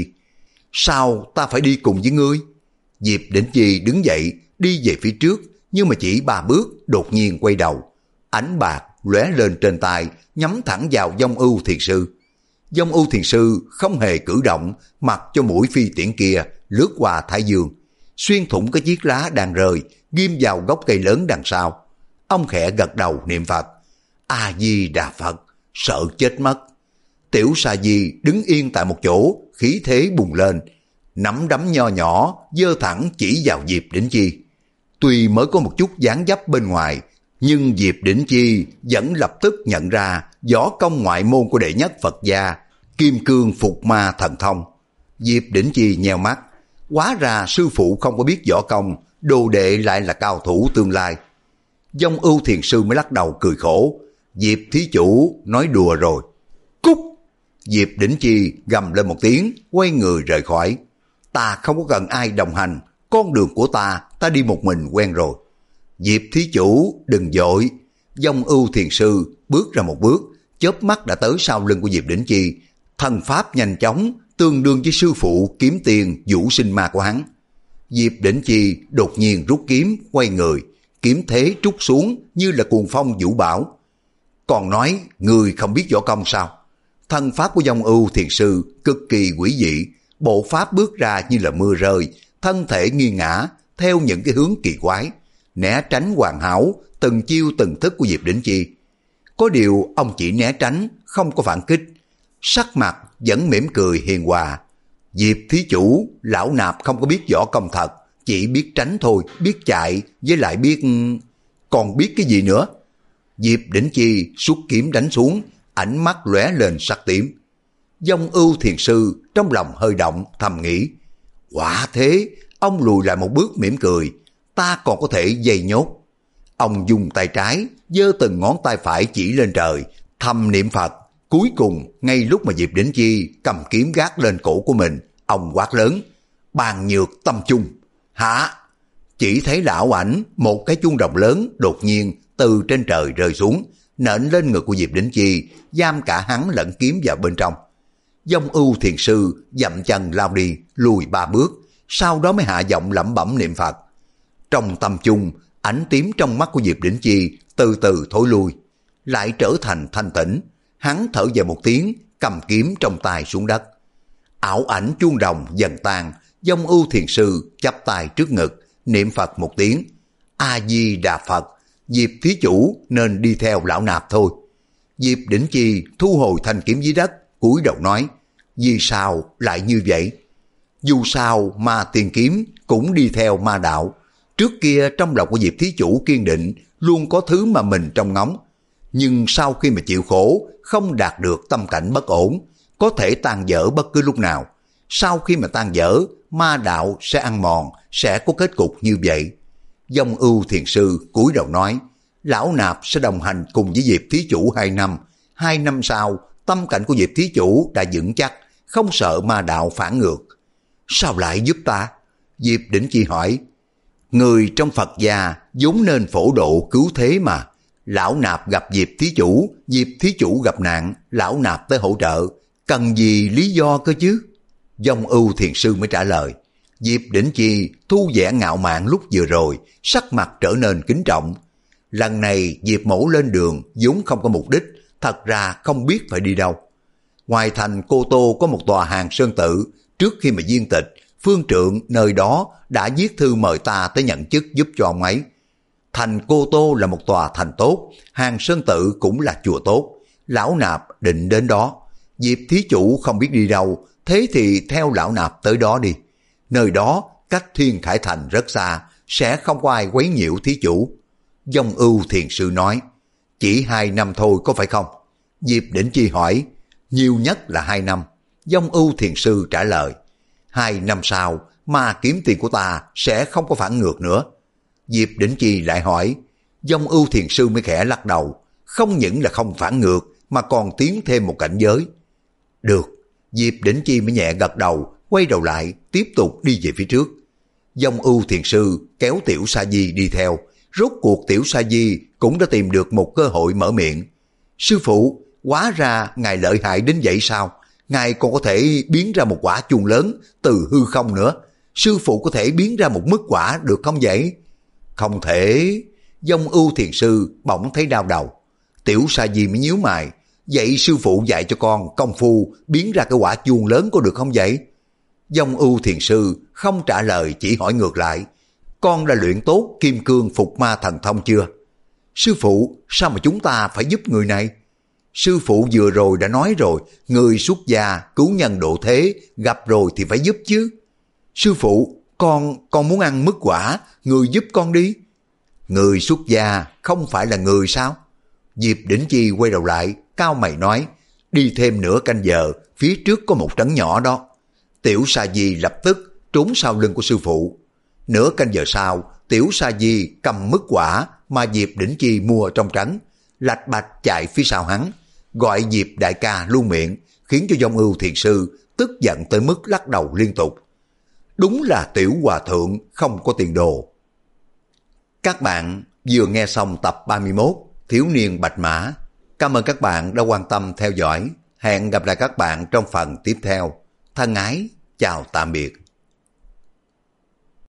Sao ta phải đi cùng với ngươi? Diệp Đỉnh Chi đứng dậy đi về phía trước, nhưng mà chỉ ba bước đột nhiên quay đầu. Ánh bạc lóe lên trên tay, nhắm thẳng vào Dông Ưu thiền sư. Dông Ưu thiền sư không hề cử động, mặc cho mũi phi tiễn kia lướt qua thái dương, xuyên thủng cái chiếc lá đang rơi, ghim vào gốc cây lớn đằng sau. Ông khẽ gật đầu niệm Phật. A Di Đà Phật, sợ chết mất. Tiểu Sa Di đứng yên tại một chỗ, khí thế bùng lên, nắm đấm nho nhỏ giơ thẳng chỉ vào Diệp Đỉnh Chi. Tuy mới có một chút dáng dấp bên ngoài, nhưng Diệp Đỉnh Chi vẫn lập tức nhận ra võ công ngoại môn của đệ nhất Phật gia, Kim Cương Phục Ma Thần Thông. Diệp Đỉnh Chi nheo mắt, hóa ra sư phụ không có biết võ công, đồ đệ lại là cao thủ tương lai. Dông Ưu thiền sư mới lắc đầu cười khổ. Diệp thí chủ nói đùa rồi. Cút! Diệp Đỉnh Chi gầm lên một tiếng, quay người rời khỏi. Ta không có cần ai đồng hành, con đường của ta, ta đi một mình quen rồi. Diệp thí chủ đừng vội. Dông Ưu thiền sư bước ra một bước, chớp mắt đã tới sau lưng của Diệp Đỉnh Chi. Thần pháp nhanh chóng, tương đương với sư phụ kiếm tiền vũ sinh ma của hắn. Diệp Đỉnh Chi đột nhiên rút kiếm, quay người, kiếm thế trút xuống như là cuồng phong vũ bão. Còn nói người không biết võ công sao? Thân pháp của Dông Ưu thiền sư cực kỳ quỷ dị, bộ pháp bước ra như là mưa rơi, thân thể nghiêng ngã theo những cái hướng kỳ quái, né tránh hoàn hảo từng chiêu từng thức của Diệp Đỉnh Chi. Có điều ông chỉ né tránh, không có phản kích, sắc mặt vẫn mỉm cười hiền hòa. Diệp thí chủ, lão nạp không có biết võ công thật, chỉ biết tránh thôi, biết chạy, với lại biết... còn biết cái gì nữa? Diệp Đỉnh Chi xuất kiếm đánh xuống, ánh mắt lóe lên sắc tím. Dông Ưu thiền sư trong lòng hơi động, thầm nghĩ, quả thế, ông lùi lại một bước mỉm cười, ta còn có thể dây nhốt. Ông dùng tay trái, giơ từng ngón tay phải chỉ lên trời, thầm niệm Phật. Cuối cùng, ngay lúc mà Diệp Đỉnh Chi cầm kiếm gác lên cổ của mình, ông quát lớn, bàn nhược tâm chung. Hả? Chỉ thấy lão ảnh, một cái chuông đồng lớn đột nhiên từ trên trời rơi xuống, nện lên ngực của Diệp Đỉnh Chi, giam cả hắn lẫn kiếm vào bên trong. Dông Ưu thiền sư dậm chân lao đi, lùi ba bước, sau đó mới hạ giọng lẩm bẩm niệm Phật. Trong tâm chung, ánh tím trong mắt của Diệp Đỉnh Chi từ từ thối lui, lại trở thành thanh tĩnh. Hắn thở dài một tiếng, cầm kiếm trong tay xuống đất. Ảo ảnh chuông đồng dần tan, Dông Ưu thiền sư chắp tay trước ngực, niệm Phật một tiếng. A Di Đà Phật, Diệp thí chủ nên đi theo lão nạp thôi. Diệp Đỉnh Chi thu hồi thanh kiếm dưới đất, cúi đầu nói, vì sao lại như vậy? Dù sao ma tiền kiếm cũng đi theo ma đạo. Trước kia trong lòng của Diệp thí chủ kiên định, luôn có thứ mà mình trông ngóng. Nhưng sau khi mà chịu khổ, không đạt được tâm cảnh bất ổn, có thể tan vỡ bất cứ lúc nào. Sau khi mà tan vỡ, ma đạo sẽ ăn mòn, sẽ có kết cục như vậy. Dông Ưu thiền sư cúi đầu nói, lão nạp sẽ đồng hành cùng với Diệp thí chủ hai năm. Hai năm sau, tâm cảnh của Diệp thí chủ đã vững chắc, không sợ ma đạo phản ngược. Sao lại giúp ta? Diệp Đỉnh Chi hỏi. Người trong Phật gia vốn nên phổ độ cứu thế mà. Lão nạp gặp Diệp thí chủ, Diệp thí chủ gặp nạn, lão nạp tới hỗ trợ. Cần gì lý do cơ chứ? Dông Ưu thiền sư mới trả lời. Diệp Đỉnh Chi thu vẻ ngạo mạn lúc vừa rồi, sắc mặt trở nên kính trọng. Lần này Diệp mẫu lên đường vốn không có mục đích, thật ra không biết phải đi đâu. Ngoài thành Cô Tô có một tòa hàng sơn tự, trước khi mà viên tịch, phương trượng nơi đó đã viết thư mời ta tới nhận chức giúp cho ông ấy. Thành Cô Tô là một tòa thành tốt, hàng sơn tự cũng là chùa tốt. Lão nạp định đến đó. Diệp thí chủ không biết đi đâu, thế thì theo lão nạp tới đó đi. Nơi đó cách Thiên Khải Thành rất xa, sẽ không có ai quấy nhiễu thí chủ. Dông Ưu thiền sư nói, chỉ hai năm thôi có phải không? Diệp Đỉnh Chi hỏi, nhiều nhất là hai năm. Dông Ưu thiền sư trả lời, hai năm sau mà kiếm tiền của ta sẽ không có phản ngược nữa. Diệp Đỉnh Chi lại hỏi, Dông Ưu thiền sư mới khẽ lắc đầu, không những là không phản ngược mà còn tiến thêm một cảnh giới. Được, Diệp Đỉnh Chi mới nhẹ gật đầu, quay đầu lại tiếp tục đi về phía trước. Dông Ưu thiền sư kéo Tiểu Sa Di đi theo, rốt cuộc Tiểu Sa Di cũng đã tìm được một cơ hội mở miệng. Sư phụ, hóa ra ngài lợi hại đến vậy sao? Ngài còn có thể biến ra một quả chuông lớn từ hư không nữa. Sư phụ có thể biến ra một mức quả được không vậy? Không thể. Dông Ưu thiền sư bỗng thấy đau đầu. Tiểu Sa Di mới nhíu mày, vậy sư phụ dạy cho con công phu biến ra cái quả chuông lớn có được không vậy? Dông Ưu thiền sư không trả lời, chỉ hỏi ngược lại, con đã luyện tốt kim cương phục ma thần thông chưa? Sư phụ, sao mà chúng ta phải giúp người này? Sư phụ vừa rồi đã nói rồi, người xuất gia cứu nhân độ thế, gặp rồi thì phải giúp chứ. Sư phụ, con con muốn ăn mứt quả, người giúp con đi. Người xuất gia không phải là người sao? Diệp Đỉnh Chi quay đầu lại, cao mày nói, đi thêm nửa canh giờ, phía trước có một trấn nhỏ đó. Tiểu Sa Di lập tức trốn sau lưng của sư phụ. Nửa canh giờ sau, Tiểu Sa Di cầm mứt quả mà Diệp Đỉnh Chi mua trong trấn, lạch bạch chạy phía sau hắn, gọi Diệp đại ca luôn miệng, khiến cho Dông Ưu thiền sư tức giận tới mức lắc đầu liên tục. Đúng là tiểu hòa thượng không có tiền đồ. Các bạn vừa nghe xong tập ba mươi mốt Thiếu niên Bạch Mã. Cảm ơn các bạn đã quan tâm theo dõi. Hẹn gặp lại các bạn trong phần tiếp theo. Thân ái, chào tạm biệt.